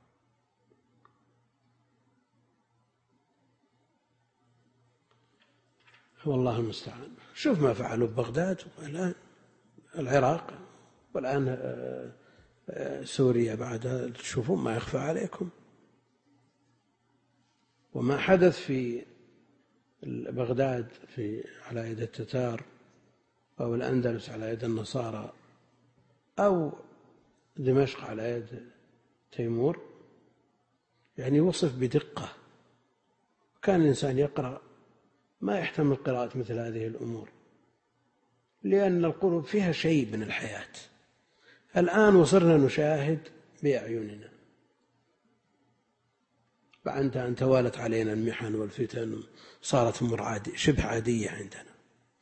والله المستعان. شوف ما فعلوا ببغداد والآن العراق، والآن سوريا، بعد تشوفون ما يخفى عليكم. وما حدث في بغداد في على يد التتار، أو الأندلس على يد النصارى، أو دمشق على يد تيمور، يعني وصف بدقة. كان الإنسان يقرأ ما يحتمل قراءة مثل هذه الأمور، لأن القلوب فيها شيء من الحياة. الآن وصرنا نشاهد بأعيننا بعد أن توالت علينا المحن والفتن، صارت أمور عادية شبه عادية عندنا.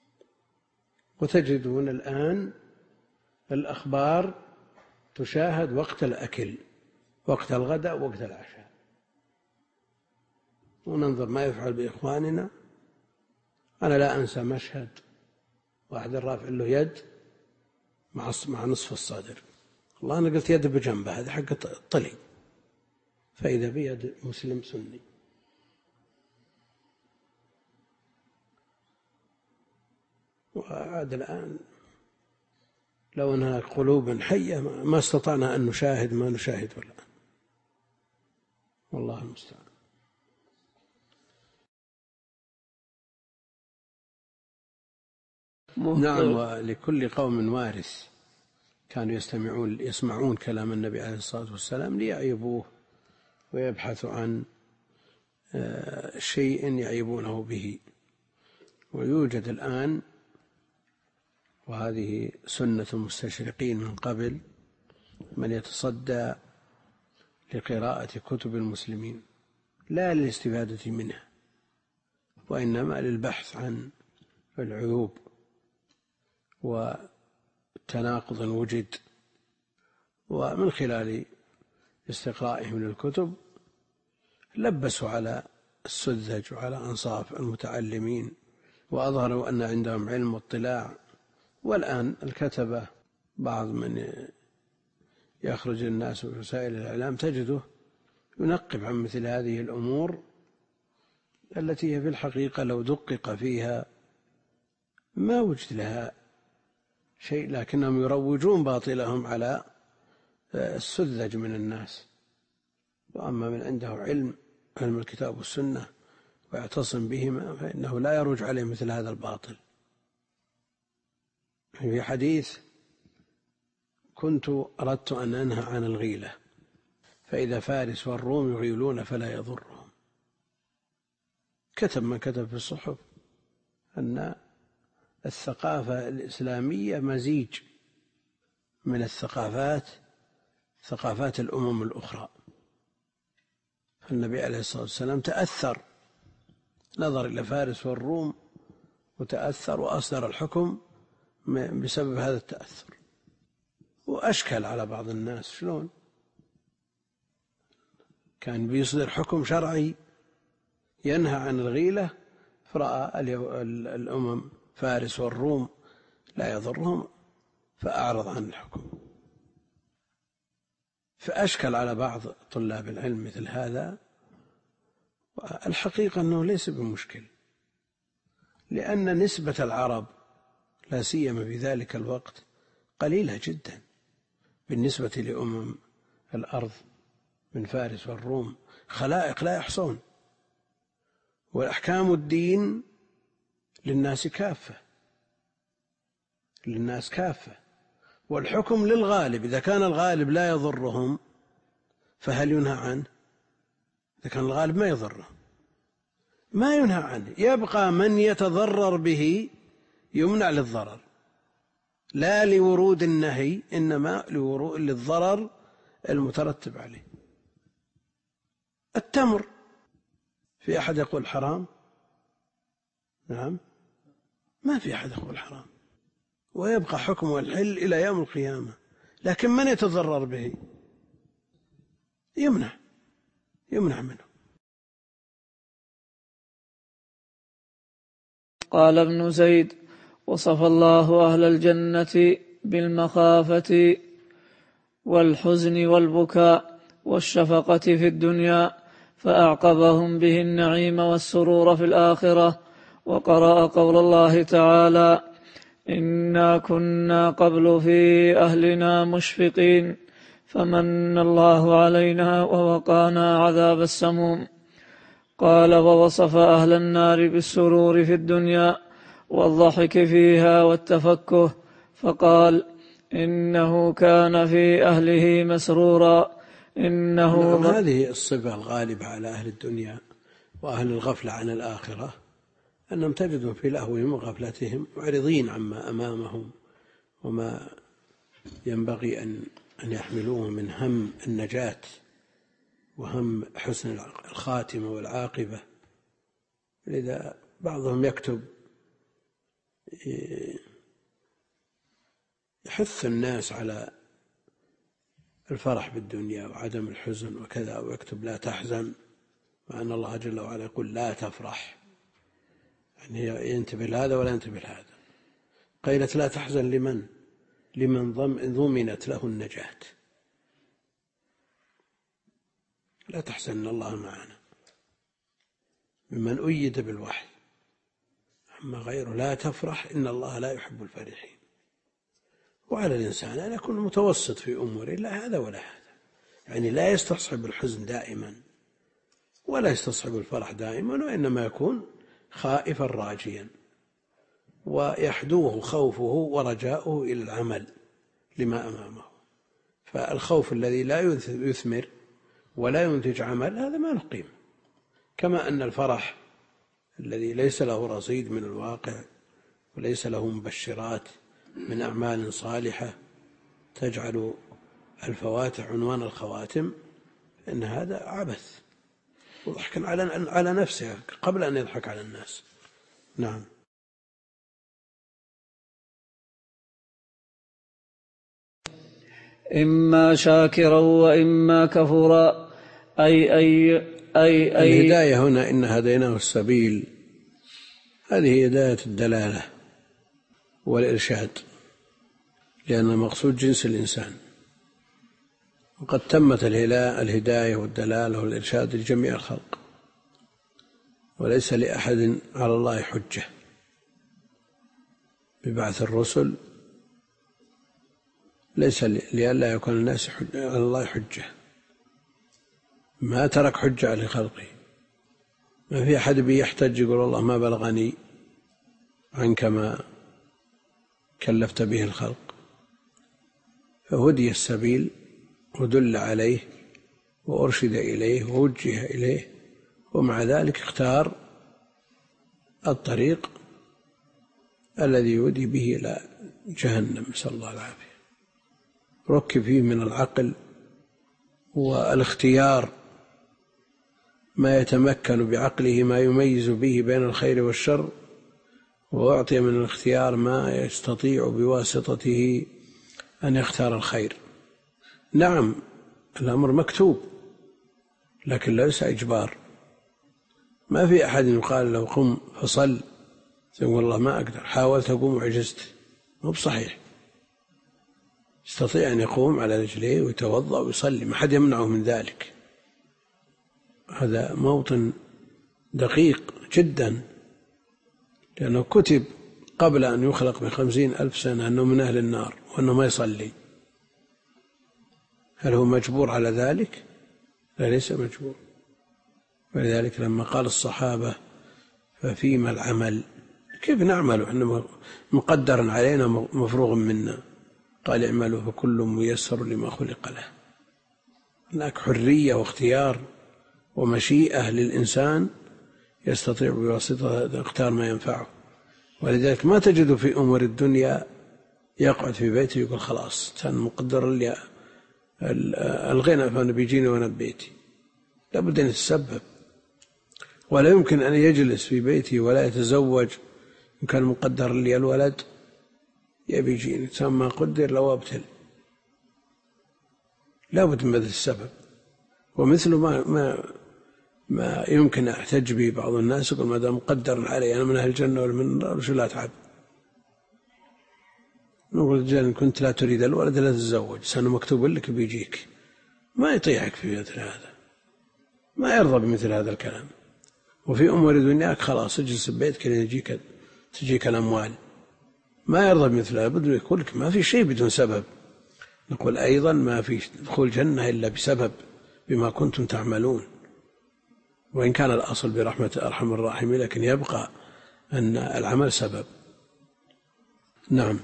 وتجدون الآن الأخبار تشاهد وقت الأكل، وقت الغداء، وقت العشاء، وننظر ما يفعل بإخواننا. أنا لا أنسى مشهد واحد رافع له يد مع نصف الصدر، والله أنا قلت يد بجنبه، هذه حق الطلي، فإذا بيد مسلم سني. وعاد الآن لو أنها قلوب حية ما استطعنا أن نشاهد ما نشاهد الآن، والله المستعان. نعم. ولكل قوم وارث، كانوا يستمعون يسمعون كلام النبي عليه الصلاة والسلام ليعيبوه ويبحثوا عن شيء يعيبونه به. ويوجد الآن، وهذه سنة المستشرقين من قبل، من يتصدى لقراءة كتب المسلمين لا للاستفادة منها، وإنما للبحث عن العيوب وتناقض وجد. ومن خلال استقرائهم للكتب لبسوا على السذج وعلى أنصاف المتعلمين، وأظهروا أن عندهم علم واطلاع. والآن الكتبة، بعض من يخرج الناس في وسائل الإعلام تجده ينقب عن مثل هذه الأمور التي هي في الحقيقة لو دقق فيها ما وجد لها شيء، لكنهم يروجون باطلهم على السذج من الناس. وأما من عنده علم علم الكتاب والسنة ويعتصم بهما فإنه لا يروج عليه مثل هذا الباطل. في حديث: كنت أردت أن أنهى عن الغيلة، فإذا فارس والروم يغيلون فلا يضرهم. كتب من كتب في الصحف أن الثقافة الإسلامية مزيج من الثقافات ثقافات الأمم الأخرى. النبي عليه الصلاة والسلام تأثر، نظر إلى فارس والروم وتأثر وأصدر الحكم بسبب هذا التأثر. وأشكل على بعض الناس شلون كان بيصدر حكم شرعي ينهى عن الغيلة، فرأى الأمم فارس والروم لا يضرهم فأعرض عن الحكم. فأشكل على بعض طلاب العلم مثل هذا. والحقيقة أنه ليس بمشكل، لأن نسبة العرب لا سيما في ذلك الوقت قليلة جدا بالنسبة لأمم الأرض من فارس والروم خلائق لا يحصون. والأحكام الدين للناس كافة، للناس كافة، والحكم للغالب. إذا كان الغالب لا يضرهم فهل ينهى عنه؟ إذا كان الغالب ما يضره ما ينهى عنه. يبقى من يتضرر به يمنع للضرر، لا لورود النهي، إنما للضرر المترتب عليه. التمر، في أحد يقول حرام؟ نعم، ما في أحد يقول حرام، ويبقى حكمه الحل إلى يوم القيامة. لكن من يتضرر به يمنع يمنع منه. قال ابن زيد: وصف الله أهل الجنة بالمخافة والحزن والبكاء والشفقة في الدنيا، فأعقبهم به النعيم والسرور في الآخرة. وقرأ قول الله تعالى: إنا كنا قبل في أهلنا مشفقين فمن الله علينا ووقانا عذاب السموم. قال: ووصف أهل النار بالسرور في الدنيا والضحك فيها والتفكه، فقال: إنه كان في أهله مسرورا. إنه نعم، هذه الصفة الغالبة على أهل الدنيا وأهل الغفلة عن الآخرة، أنهم تجدهم في لهوهم وغفلتهم معرضين عما أمامهم وما ينبغي أن أن يحملوه من هم النجاة وهم حسن الخاتمة والعاقبة. لذا بعضهم يكتب يحث الناس على الفرح بالدنيا وعدم الحزن وكذا، ويكتب لا تحزن، مع أن الله جل وعلا يقول لا تفرح، يعني ينتبه لهذا ولا ينتبه لهذا. قيلت لا تحزن لمن؟ لمن ضمنت له النجاة. لا تحزن إن الله معنا، ممن أيد بالوحي. أما غيره لا تفرح إن الله لا يحب الفرحين. وعلى الإنسان أن يكون متوسط في أموره، لا هذا ولا هذا، يعني لا يستصحب الحزن دائما ولا يستصحب الفرح دائما، وإنما يكون خائفا راجيا، ويحدوه خوفه ورجاؤه إلى العمل لما أمامه. فالخوف الذي لا يثمر ولا ينتج عمل هذا ما له قيمة، كما أن الفرح الذي ليس له رصيد من الواقع وليس له مبشرات من أعمال صالحة تجعل الفواتح عنوان الخواتم، إن هذا عبث وضحك على على نفسه قبل أن يضحك على الناس. نعم. إما شاكرا وإما كفورا، أي أي أي أي الهداية هنا إن هديناه السبيل، هذه هداية الدلالة والإرشاد، لأن المقصود جنس الإنسان، وقد تمت الهداية والدلالة والإرشاد لجميع الخلق، وليس لأحد على الله حجة ببعث الرسل، ليس لئلا يكون الناس على الله حجة، ما ترك حجة على خلقه. ما في أحد بيحتج يقول الله ما بلغني عنك ما كلفت به الخلق، فهدي السبيل ودل عليه وأرشد إليه ووجه إليه، ومع ذلك اختار الطريق الذي يودي به إلى جهنم، نسأل الله العافية. ركب فيه من العقل والاختيار ما يتمكن بعقله ما يميز به بين الخير والشر، وأعطي من الاختيار ما يستطيع بواسطته أن يختار الخير. نعم الأمر مكتوب لكن ليس إجبار. ما في أحد يقال له قم فصل ثم والله ما أقدر، حاولت أقوم وعجزت، مو بصحيح. يستطيع أن يقوم على رجليه ويتوضأ ويصلي، ما حد يمنعه من ذلك. هذا موطن دقيق جدا، لأنه كتب قبل أن يخلق بخمسين ألف سنة أنه من أهل النار وأنه ما يصلي، هل هو مجبور على ذلك؟ لا، ليس مجبور. ولذلك لما قال الصحابة ففيما العمل، كيف نعمل وإحنا مقدر علينا مفروغ منا؟ قال اعملوا فكل ميسر لما خلق له. هناك حرية واختيار ومشيئة للإنسان، يستطيع بواسطة يختار ما ينفعه. ولذلك ما تجد في أمور الدنيا يقعد في بيته يقول خلاص كان مقدر لي الغنى فأنا بيجيني وأنا ببيتي. لابد أن يتسبب، ولا يمكن أن يجلس في بيته ولا يتزوج إن كان مقدر لي الولد يبي يجيني، ثم قدر لو ابتل. لابد من السبب. ومثل ما ما ما يمكن احتج به بعض الناس يقول ما دام مقدر علي انا من اهل الجنه ولا من النار شو لا اتعب. نقول رجال إن كنت لا تريد الولد لا تتزوج، سنة مكتوب لك بيجيك. ما يطيعك في مثل هذا، ما يرضى بمثل هذا الكلام. وفي أمور دنياك خلاص اجلس ببيتك لين يجيك تجيك الأموال. ما يرضى بمثل هذا، بدون يقول لك ما في شيء بدون سبب. نقول أيضا ما في دخول جنة إلا بسبب، بما كنتم تعملون. وإن كان الأصل برحمة أرحم الراحمين، لكن يبقى أن العمل سبب. نعم.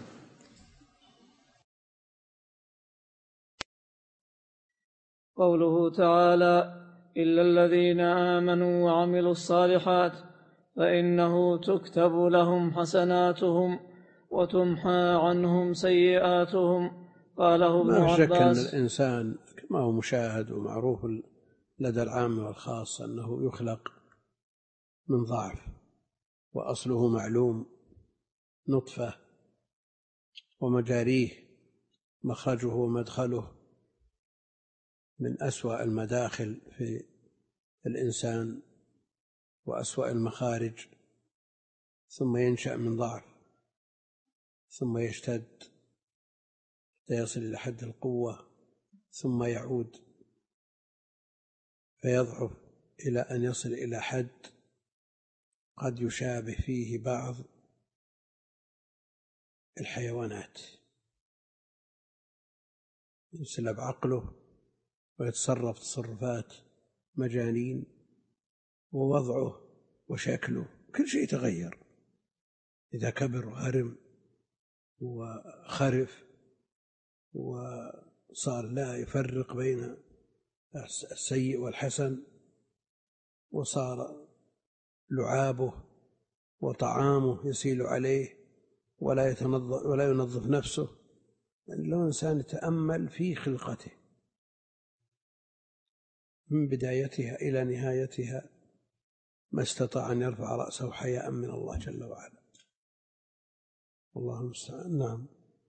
قوله تعالى إلا الذين آمنوا وعملوا الصالحات فإنه تكتب لهم حسناتهم وتمحى عنهم سيئاتهم. قاله ابن عباس. ما شك أن الإنسان كما هو مشاهد ومعروف لدى العامة والخاص أنه يخلق من ضعف، وأصله معلوم، نطفة ومجاريه مخرجه ومدخله من أسوأ المداخل في الإنسان وأسوأ المخارج، ثم ينشأ من ضعف ثم يشتد حتى يصل إلى حد القوة، ثم يعود فيضعف إلى أن يصل إلى حد قد يشابه فيه بعض الحيوانات، يسلب عقله ويتصرف تصرفات مجانين، ووضعه وشكله كل شيء تغير. إذا كبر وهرم وخرف وصار لا يفرق بين السيء والحسن، وصار لعابه وطعامه يسيل عليه ولا يتنظف ولا ينظف نفسه. يعني لو إنسان يتأمل في خلقته من بدايتها إلى نهايتها ما استطاع أن يرفع رأسه حياء من الله جل وعلا. والله المستعان. نعم.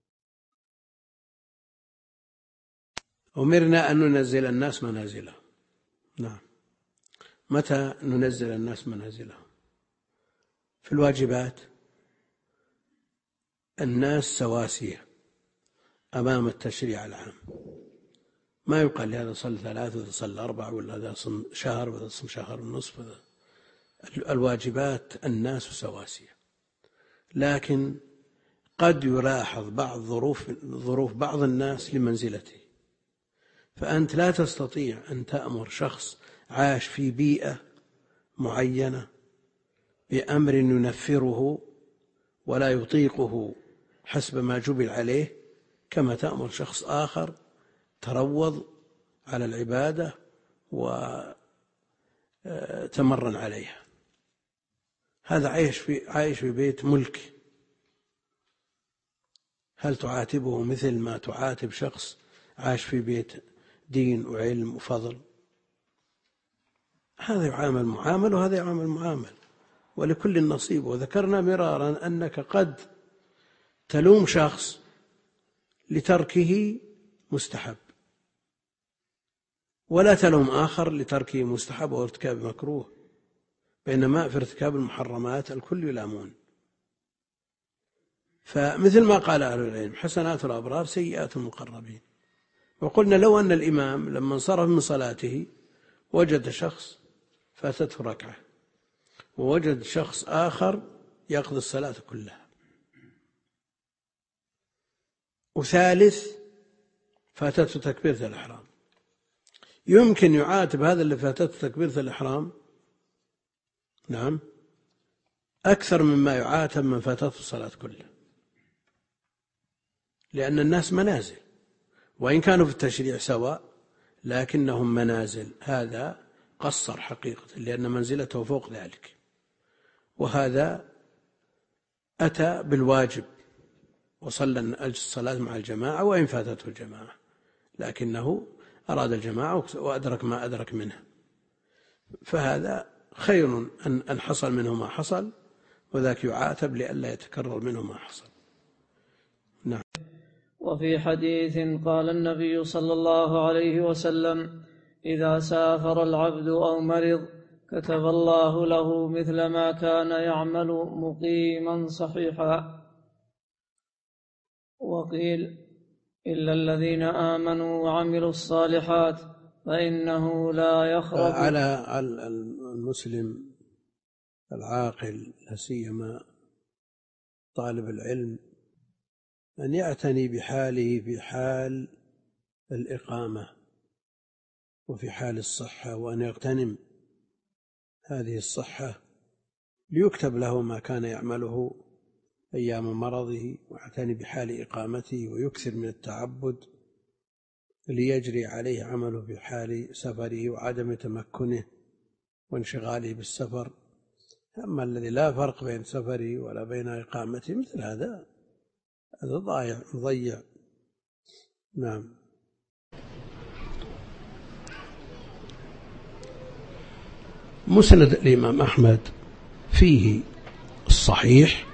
أمرنا أن ننزل الناس منازلهم. نعم. متى ننزل الناس منازلهم؟ في الواجبات الناس سواسية أمام التشريع العام، ما يقال لهذا صلى ثلاث وهذا صلى أربع، ولا هذا صم شهر وهذا صم شهر ونصف. الواجبات الناس سواسية، لكن قد يلاحظ بعض ظروف ظروف بعض الناس لمنزلته. فأنت لا تستطيع أن تأمر شخص عاش في بيئة معينة بأمر ينفره ولا يطيقه حسب ما جبل عليه، كما تأمر شخص آخر تروض على العبادة وتمرن عليها. هذا عايش في عايش في بيت ملك، هل تعاتبه مثل ما تعاتب شخص عاش في بيت دين وعلم وفضل؟ هذا يعامل معامل وهذا يعامل معامل، ولكل نصيب. وذكرنا مرارا أنك قد تلوم شخص لتركه مستحب، ولا تلوم آخر لتركه مستحب وارتكاب مكروه، بينما في ارتكاب المحرمات الكل يلامون. فمثل ما قال أهل العلم حسنات الأبرار سيئات المقربين. وقلنا لو أن الإمام لما انصرف من صلاته وجد شخص فاتته ركعة ووجد شخص آخر يقضي الصلاة كلها، وثالث فاتته تكبيرة الإحرام، يمكن يعاتب هذا اللي فاتته تكبيرة الإحرام نعم أكثر مما يعاتب من فاتته الصلاة كلها، لأن الناس منازل، وإن كانوا في التشريع سواء لكنهم منازل. هذا قصر حقيقة لأن منزلته فوق ذلك، وهذا أتى بالواجب وصلى الصلاة مع الجماعة وإن فاتته الجماعة، لكنه أراد الجماعة وأدرك ما أدرك منها، فهذا خير أن حصل منه ما حصل، وذاك يعاتب لئلا يتكرر منه ما حصل. نعم. وفي حديث قال النبي صلى الله عليه وسلم: إذا سافر العبد أو مرض كتب الله له مثل ما كان يعمل مقيما صحيحا. وقيل: إلا الذين آمنوا وعملوا الصالحات فإنه لا يخرج. على المسلم العاقل لا سيما طالب العلم أن يعتني بحاله في حال الإقامة وفي حال الصحة، وأن يغتنم هذه الصحة ليكتب له ما كان يعمله أيام مرضه، ويعتني بحال إقامته ويكثر من التعبد ليجري عليه عمله في حال سفره وعدم تمكنه وانشغاله بالسفر. أما الذي لا فرق بين سفره ولا بين إقامته مثل هذا هذا ضايع مضيع. نعم. مسند الإمام أحمد فيه الصحيح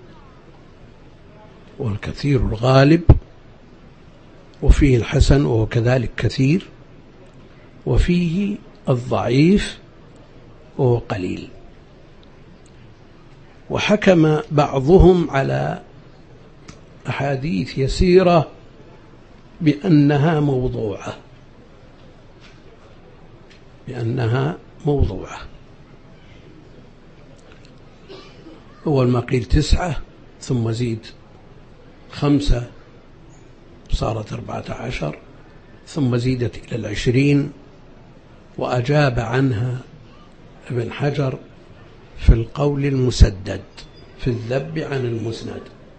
والكثير الغالب، وفيه الحسن وهو كذلك كثير، وفيه الضعيف وهو قليل. وحكم بعضهم على أحاديث يسيرة بأنها موضوعة بأنها موضوعة أول ما قيل تسعة ثم زيد خمسة صارت أربعة عشر، ثم زيدت إلى العشرين، وأجاب عنها ابن حجر في القول المسدد في الذب عن المسند.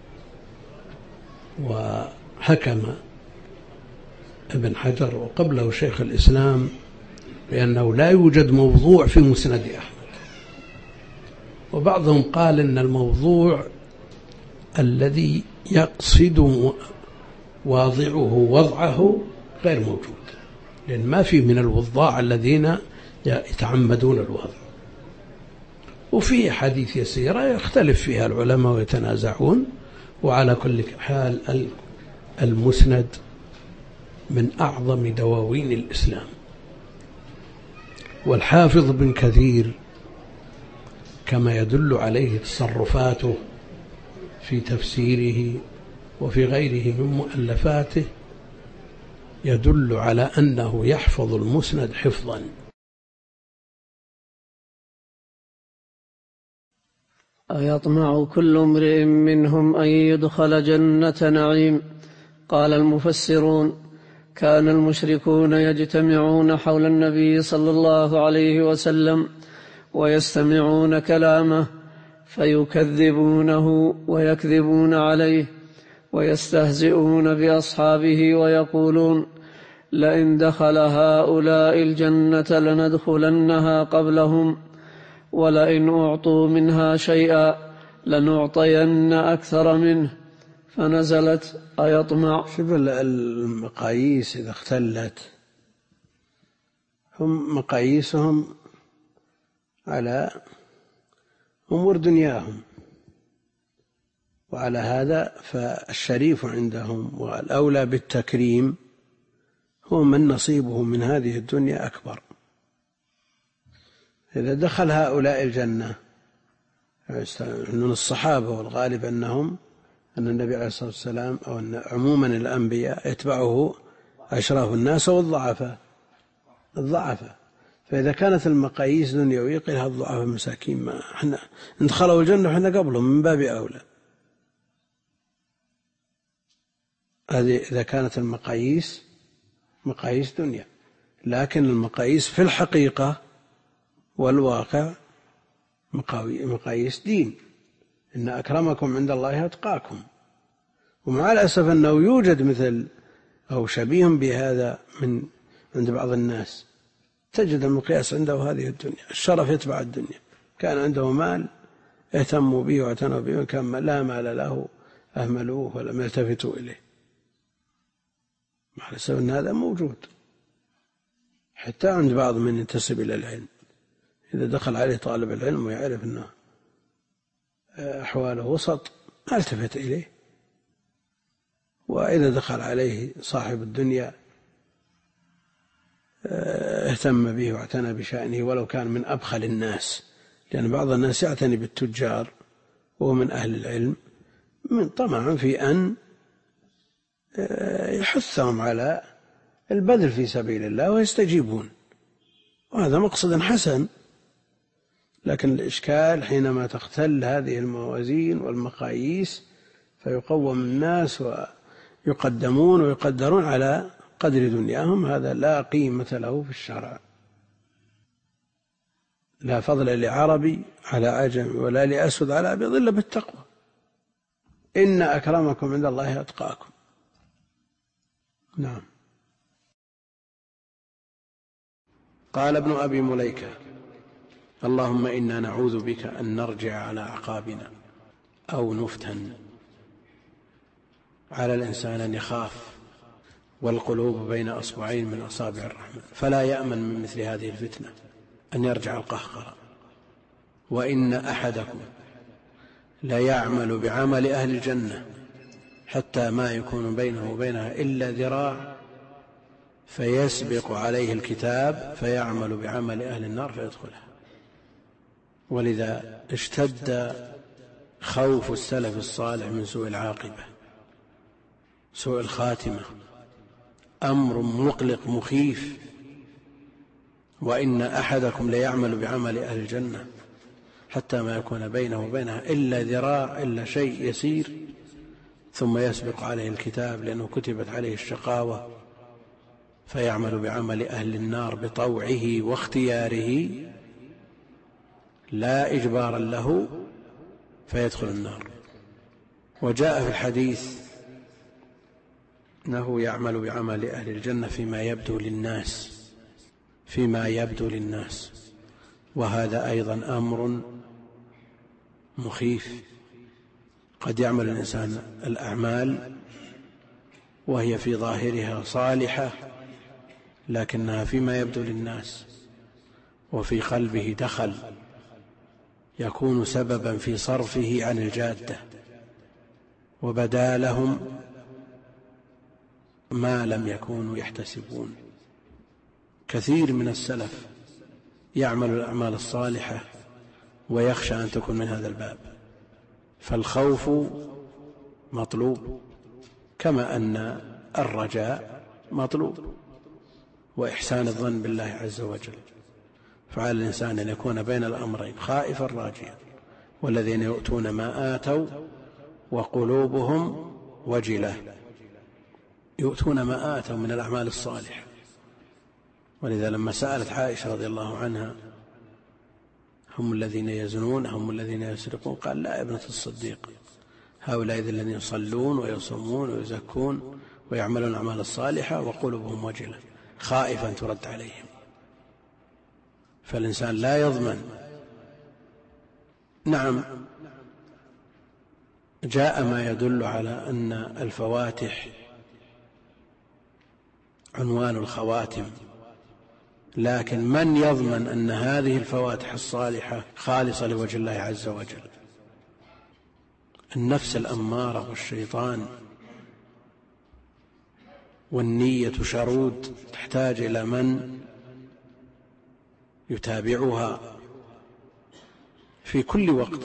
وحكم ابن حجر وقبله شيخ الإسلام بأنه لا يوجد موضوع في مسند أحمد، وبعضهم قال إن الموضوع الذي يقصد واضعه وضعه غير موجود، لأن ما في من الوضاع الذين يتعمدون الوضع. وفي حديث يسيرة يختلف فيها العلماء ويتنازعون. وعلى كل حال المسند من أعظم دواوين الإسلام. والحافظ بن كثير كما يدل عليه تصرفاته في تفسيره وفي غيره من مؤلفاته يدل على أنه يحفظ المسند حفظا. أيطمع كل امرئ منهم أن يدخل جنة نعيم؟ قال المفسرون: كان المشركون يجتمعون حول النبي صلى الله عليه وسلم ويستمعون كلامه فيكذبونه ويكذبون عليه، ويستهزئون بأصحابه ويقولون: لئن دخل هؤلاء الجنة لندخلنها قبلهم، ولئن أعطوا منها شيئا لنعطين أكثر منه. فنزلت: أيطمع. شوف المقاييس إذا اختلت هم مقاييسهم على أمور دنياهم، وعلى هذا فالشريف عندهم والأولى بالتكريم هو من نصيبه من هذه الدنيا أكبر. إذا دخل هؤلاء الجنة من الصحابة، والغالب أنهم أن النبي عليه الصلاة والسلام أو أن عموما الأنبياء يتبعه أشراف الناس والضعفاء الضعفاء فإذا كانت المقاييس دنيوية قيل هالضعفاء المساكين ما احنا ندخلوا الجنة وإحنا قبلهم من باب أولى. هذه إذا كانت المقاييس مقاييس دنيا، لكن المقاييس في الحقيقة والواقع مقاييس دين. إن أكرمكم عند الله أتقاكم. ومع الأسف أنه يوجد مثل أو شبيه بهذا من عند بعض الناس، تجد المقياس عنده هذه الدنيا، الشرف يتبع الدنيا، كان عنده مال اهتموا به واعتنوا به، وكان لا مال له أهملوه ولم يلتفتوا إليه. مع الأسف أن هذا موجود حتى عند بعض من ينتسب إلى العلم، إذا دخل عليه طالب العلم ويعرف أنه أحواله وسط ما التفت إليه، وإذا دخل عليه صاحب الدنيا اهتم به واعتنى بشأنه ولو كان من أبخل الناس، لأن بعض الناس يعتني بالتجار وهو من أهل العلم من طمعا في أن يحثهم على البذل في سبيل الله ويستجيبون، وهذا مقصد حسن. لكن الإشكال حينما تختل هذه الموازين والمقاييس فيقوم الناس ويقدمون ويقدرون على قدر دنياهم، هذا لا قيمة له في الشرع. لا فضل لعربي على عجم ولا لأسود على أبيض إلا بالتقوى. إن أكرمكم عند الله أتقاكم. نعم. قال ابن أبي مليكة: اللهم إنا نعوذ بك أن نرجع على أعقابنا أو نفتن. على الإنسان أن يخاف والقلوب بين أصبعين من أصابع الرحمن، فلا يأمن من مثل هذه الفتنة أن يرجع القهقرة. وإن أحدكم ليعمل بعمل أهل الجنة حتى ما يكون بينه وبينها إلا ذراع فيسبق عليه الكتاب فيعمل بعمل أهل النار فيدخلها. ولذا اشتد خوف السلف الصالح من سوء العاقبة، سوء الخاتمة، أمر مقلق مخيف. وإن أحدكم ليعمل بعمل أهل الجنة حتى ما يكون بينه وبينها إلا ذراع، إلا شيء يسير، ثم يسبق عليه الكتاب لأنه كتبت عليه الشقاوة فيعمل بعمل أهل النار بطوعه واختياره لا إجبارا له فيدخل النار. وجاء في الحديث أنه يعمل بعمل أهل الجنة فيما يبدو للناس، فيما يبدو للناس، وهذا أيضا أمر مخيف. قد يعمل الإنسان الأعمال وهي في ظاهرها صالحة لكنها فيما يبدو للناس وفي قلبه دخل يكون سببا في صرفه عن الجادة، وبدا لهم ما لم يكونوا يحتسبون. كثير من السلف يعمل الأعمال الصالحة ويخشى أن تكون من هذا الباب، فالخوف مطلوب كما أن الرجاء مطلوب، وإحسان الظن بالله عز وجل. فعلى الإنسان أن يكون بين الأمرين خائفا راجيا. والذين يؤتون ما آتوا وقلوبهم وجلة، يؤتون ما آتوا من الأعمال الصالحة. ولذا لما سألت عائشة رضي الله عنها: هم الذين يزنون هم الذين يسرقون؟ قال: لا يا ابنة الصديق، هؤلاء الذين يصلون ويصومون ويزكون ويعملون الأعمال الصالحة وقلوبهم وجلة، خائفا ترد عليهم. فالإنسان لا يضمن. نعم، جاء ما يدل على أن الفواتح عنوان الخواتم، لكن من يضمن أن هذه الفواتح الصالحة خالصة لوجه الله عز وجل؟ النفس الأمارة والشيطان والنية شرود، تحتاج إلى من يتابعها في كل وقت.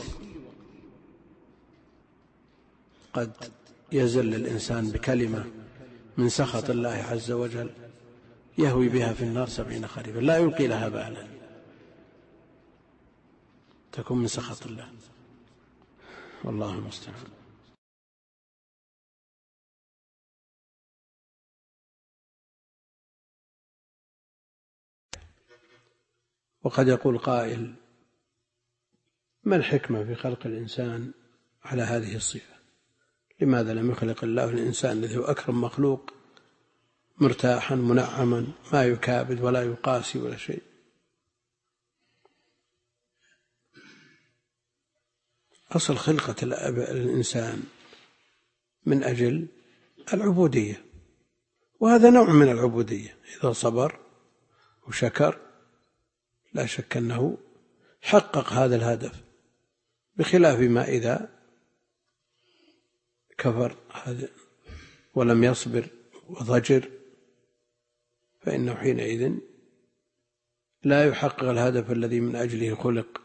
قد يزل الإنسان بكلمة من سخط الله عز وجل يهوي بها في النار سبعين خريفا لا يلقي لها بالا، تكون من سخط الله، والله المستعان. وقد يقول قائل: ما الحكمة في خلق الإنسان على هذه الصفة؟ لماذا لم يخلق الله الإنسان الذي هو أكرم مخلوق مرتاحا منعما ما يكابد ولا يقاسي ولا شيء؟ أصل خلقة الإنسان من أجل العبودية، وهذا نوع من العبودية. إذا صبر وشكر لا شك أنه حقق هذا الهدف، بخلاف ما إذا كفر هذا ولم يصبر وضجر، فإنه حينئذ لا يحقق الهدف الذي من أجله خلق.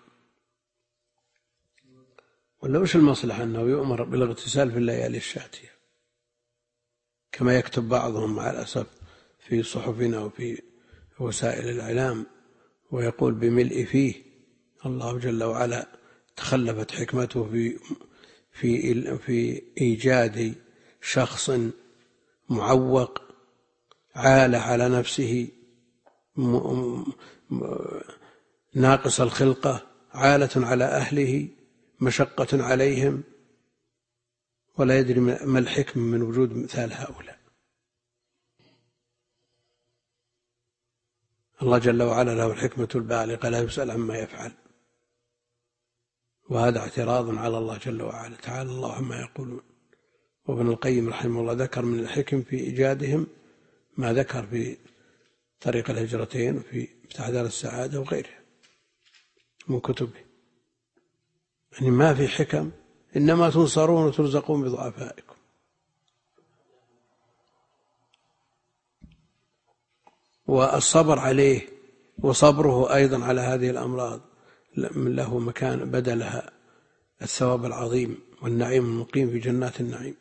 ولا وش المصلحة أنه يؤمر بالاغتسال في الليالي الشاتية كما يكتب بعضهم مع الأسف في صحفنا وفي وسائل الإعلام، ويقول بملء فيه. الله جل وعلا تخلفت حكمته في في في إيجاد شخص معوق عال على نفسه ناقص الخلقة، عالة على أهله، مشقة عليهم، ولا يدري ما الحكم من وجود مثال هؤلاء. الله جل وعلا له الحكمة البالغة لا يسأل عما يفعل، وهذا اعتراض على الله جل وعلا. تعالى الله عما يقولون. وابن القيم رحمه الله ذكر من الحكم في إيجادهم ما ذكر في طريق الهجرتين وفي مفتاح دار السعادة وغيرها من كتبه، يعني ما في حكم، إنما تنصرون وترزقون بضعفائكم. والصبر عليه وصبره أيضا على هذه الأمراض له مكان بدلها الثواب العظيم والنعيم المقيم في جنات النعيم.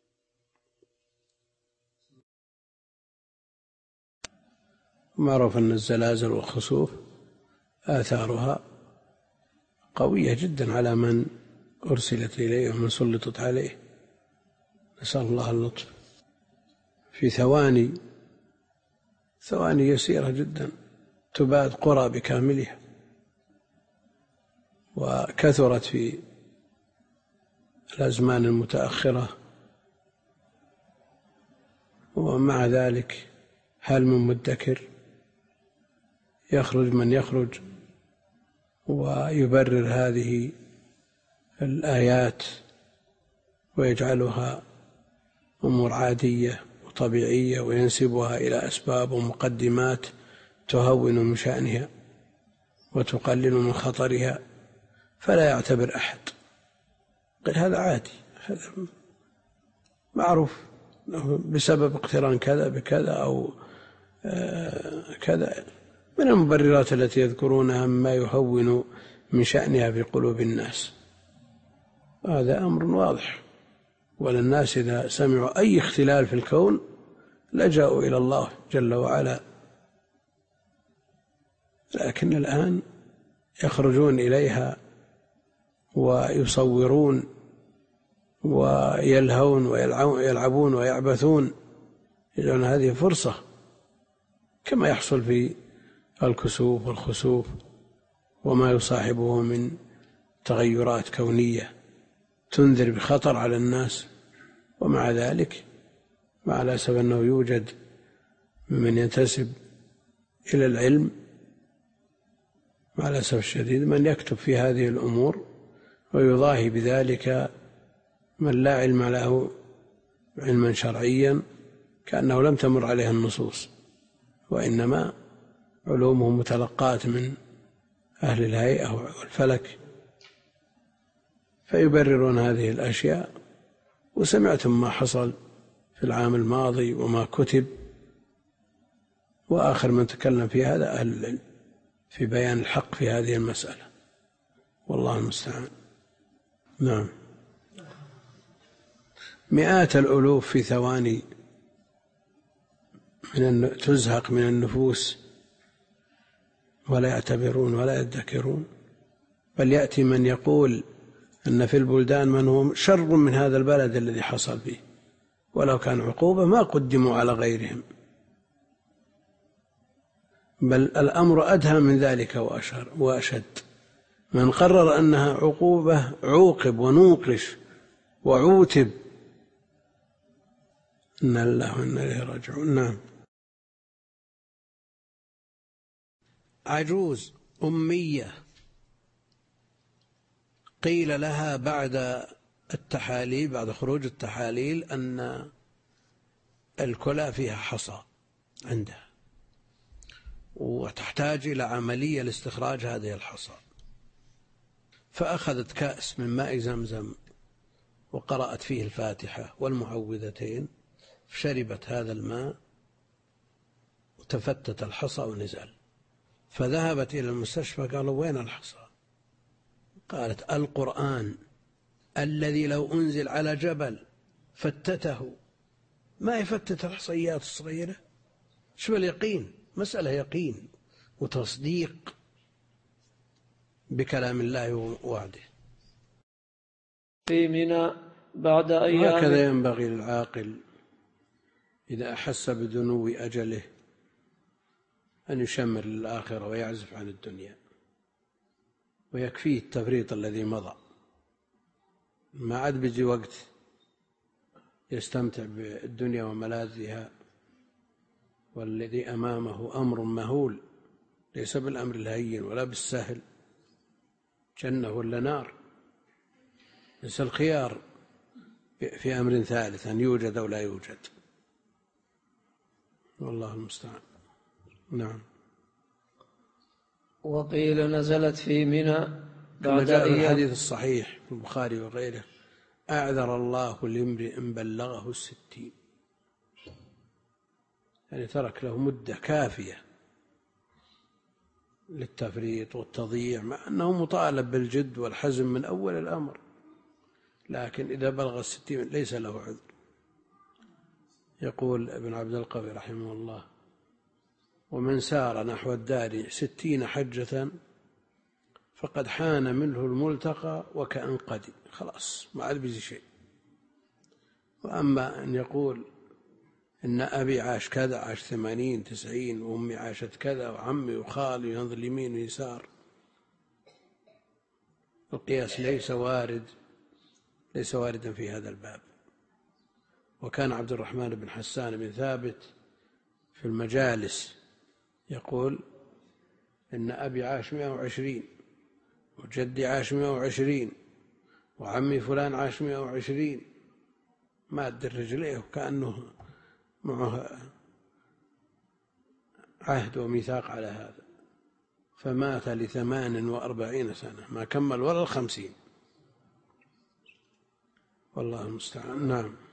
معروف أن الزلازل والخسوف آثارها قوية جدا على من أرسلت إليه ومن سلطت عليه، نسأل الله اللطف. في ثواني ثواني يسيرة جدا تباد قرى بكاملها، وكثرت في الأزمان المتأخرة. ومع ذلك هل من مدكر؟ يخرج من يخرج ويبرر هذه الآيات ويجعلها أمور عادية وطبيعية، وينسبها إلى أسباب ومقدمات تهون من شأنها وتقلل من خطرها، فلا يعتبر أحد. قل هذا عادي، هذا معروف بسبب اقتران كذا بكذا أو كذا من المبررات التي يذكرونها مما يهون من شأنها في قلوب الناس. هذا أمر واضح، وللناس إذا سمعوا أي اختلال في الكون لجأوا إلى الله جل وعلا، لكن الآن يخرجون إليها ويصورون ويلهون ويلعبون ويعبثون، يجعلون هذه فرصة، كما يحصل في الكسوف والخسوف وما يصاحبه من تغيرات كونية تنذر بخطر على الناس. ومع ذلك مع الأسف أنه يوجد ممن ينتسب إلى العلم مع الأسف الشديد من يكتب في هذه الأمور ويضاهي بذلك من لا علم له علما شرعيا، كأنه لم تمر عليه النصوص، وإنما علومهم متلقاة من أهل الهيئة والفلك، فيبررون هذه الأشياء. وسمعتم ما حصل في العام الماضي وما كتب، وآخر من تكلم في هذا أهل العلم في بيان الحق في هذه المسألة، والله المستعان. نعم. مئات الألوف في ثواني من تزهق من النفوس ولا يعتبرون ولا يذكرون، بل يأتي من يقول أن في البلدان من هم شر من هذا البلد الذي حصل فيه، ولو كان عقوبة ما قدموا على غيرهم. بل الأمر أدهى من ذلك وأشد. من قرر أنها عقوبة عوقب ونوقش وعوتب. إن الله وإنا إليه راجعون. نعم. عجوز أمية قيل لها بعد التحاليل، بعد خروج التحاليل، أن الكلى فيها حصى عندها وتحتاج إلى عملية لاستخراج هذه الحصى، فأخذت كأس من ماء زمزم وقرأت فيه الفاتحة والمعوذتين، شربت هذا الماء وتفتت الحصى ونزل. فذهبت إلى المستشفى، قالوا وين الحصى؟ قالت القرآن الذي لو أنزل على جبل فتته ما يفتت الحصيات الصغيرة. شو اليقين؟ مسألة يقين وتصديق بكلام الله ووعده. في منى بعد أيام. وهكذا ينبغي للعاقل إذا أحس بدنو أجله أن يشمر للآخرة ويعزف عن الدنيا، ويكفيه التفريط الذي مضى. ما عاد بيجي وقت يستمتع بالدنيا وملاذها، والذي أمامه أمر مهول ليس بالأمر الهين ولا بالسهل، جنة ولا نار. ليس الخيار في أمر ثالث أن يوجد أو لا يوجد، والله المستعان. نعم. وقيل نزلت في منى كما جاء في الحديث الصحيح في البخاري وغيره: أعذر الله لامرئ بلغه الستين، يعني ترك له مدة كافية للتفريط والتضييع، مع أنه مطالب بالجد والحزم من أول الأمر، لكن إذا بلغ الستين ليس له عذر. يقول ابن عبد القوي رحمه الله: ومن سار نحو الدار ستين حجة فقد حان منه الملتقى وكأن قدم، خلاص ما عاد بيجي شيء. وأما أن يقول إن أبي عاش كذا، عاش ثمانين تسعين، وأمي عاشت كذا، وعمي وخالي ينظر يمين ويسار، القياس ليس وارد ليس واردا في هذا الباب. وكان عبد الرحمن بن حسان بن ثابت في المجالس يقول: إن أبي عاش مئة وعشرين، وجدي عاش مئة وعشرين، وعمي فلان عاش مئة وعشرين، ماد رجليه وكأنه معه عهد وميثاق على هذا، فمات لثمان وأربعين سنة، ما كمل ولا الخمسين، والله المستعان. نعم.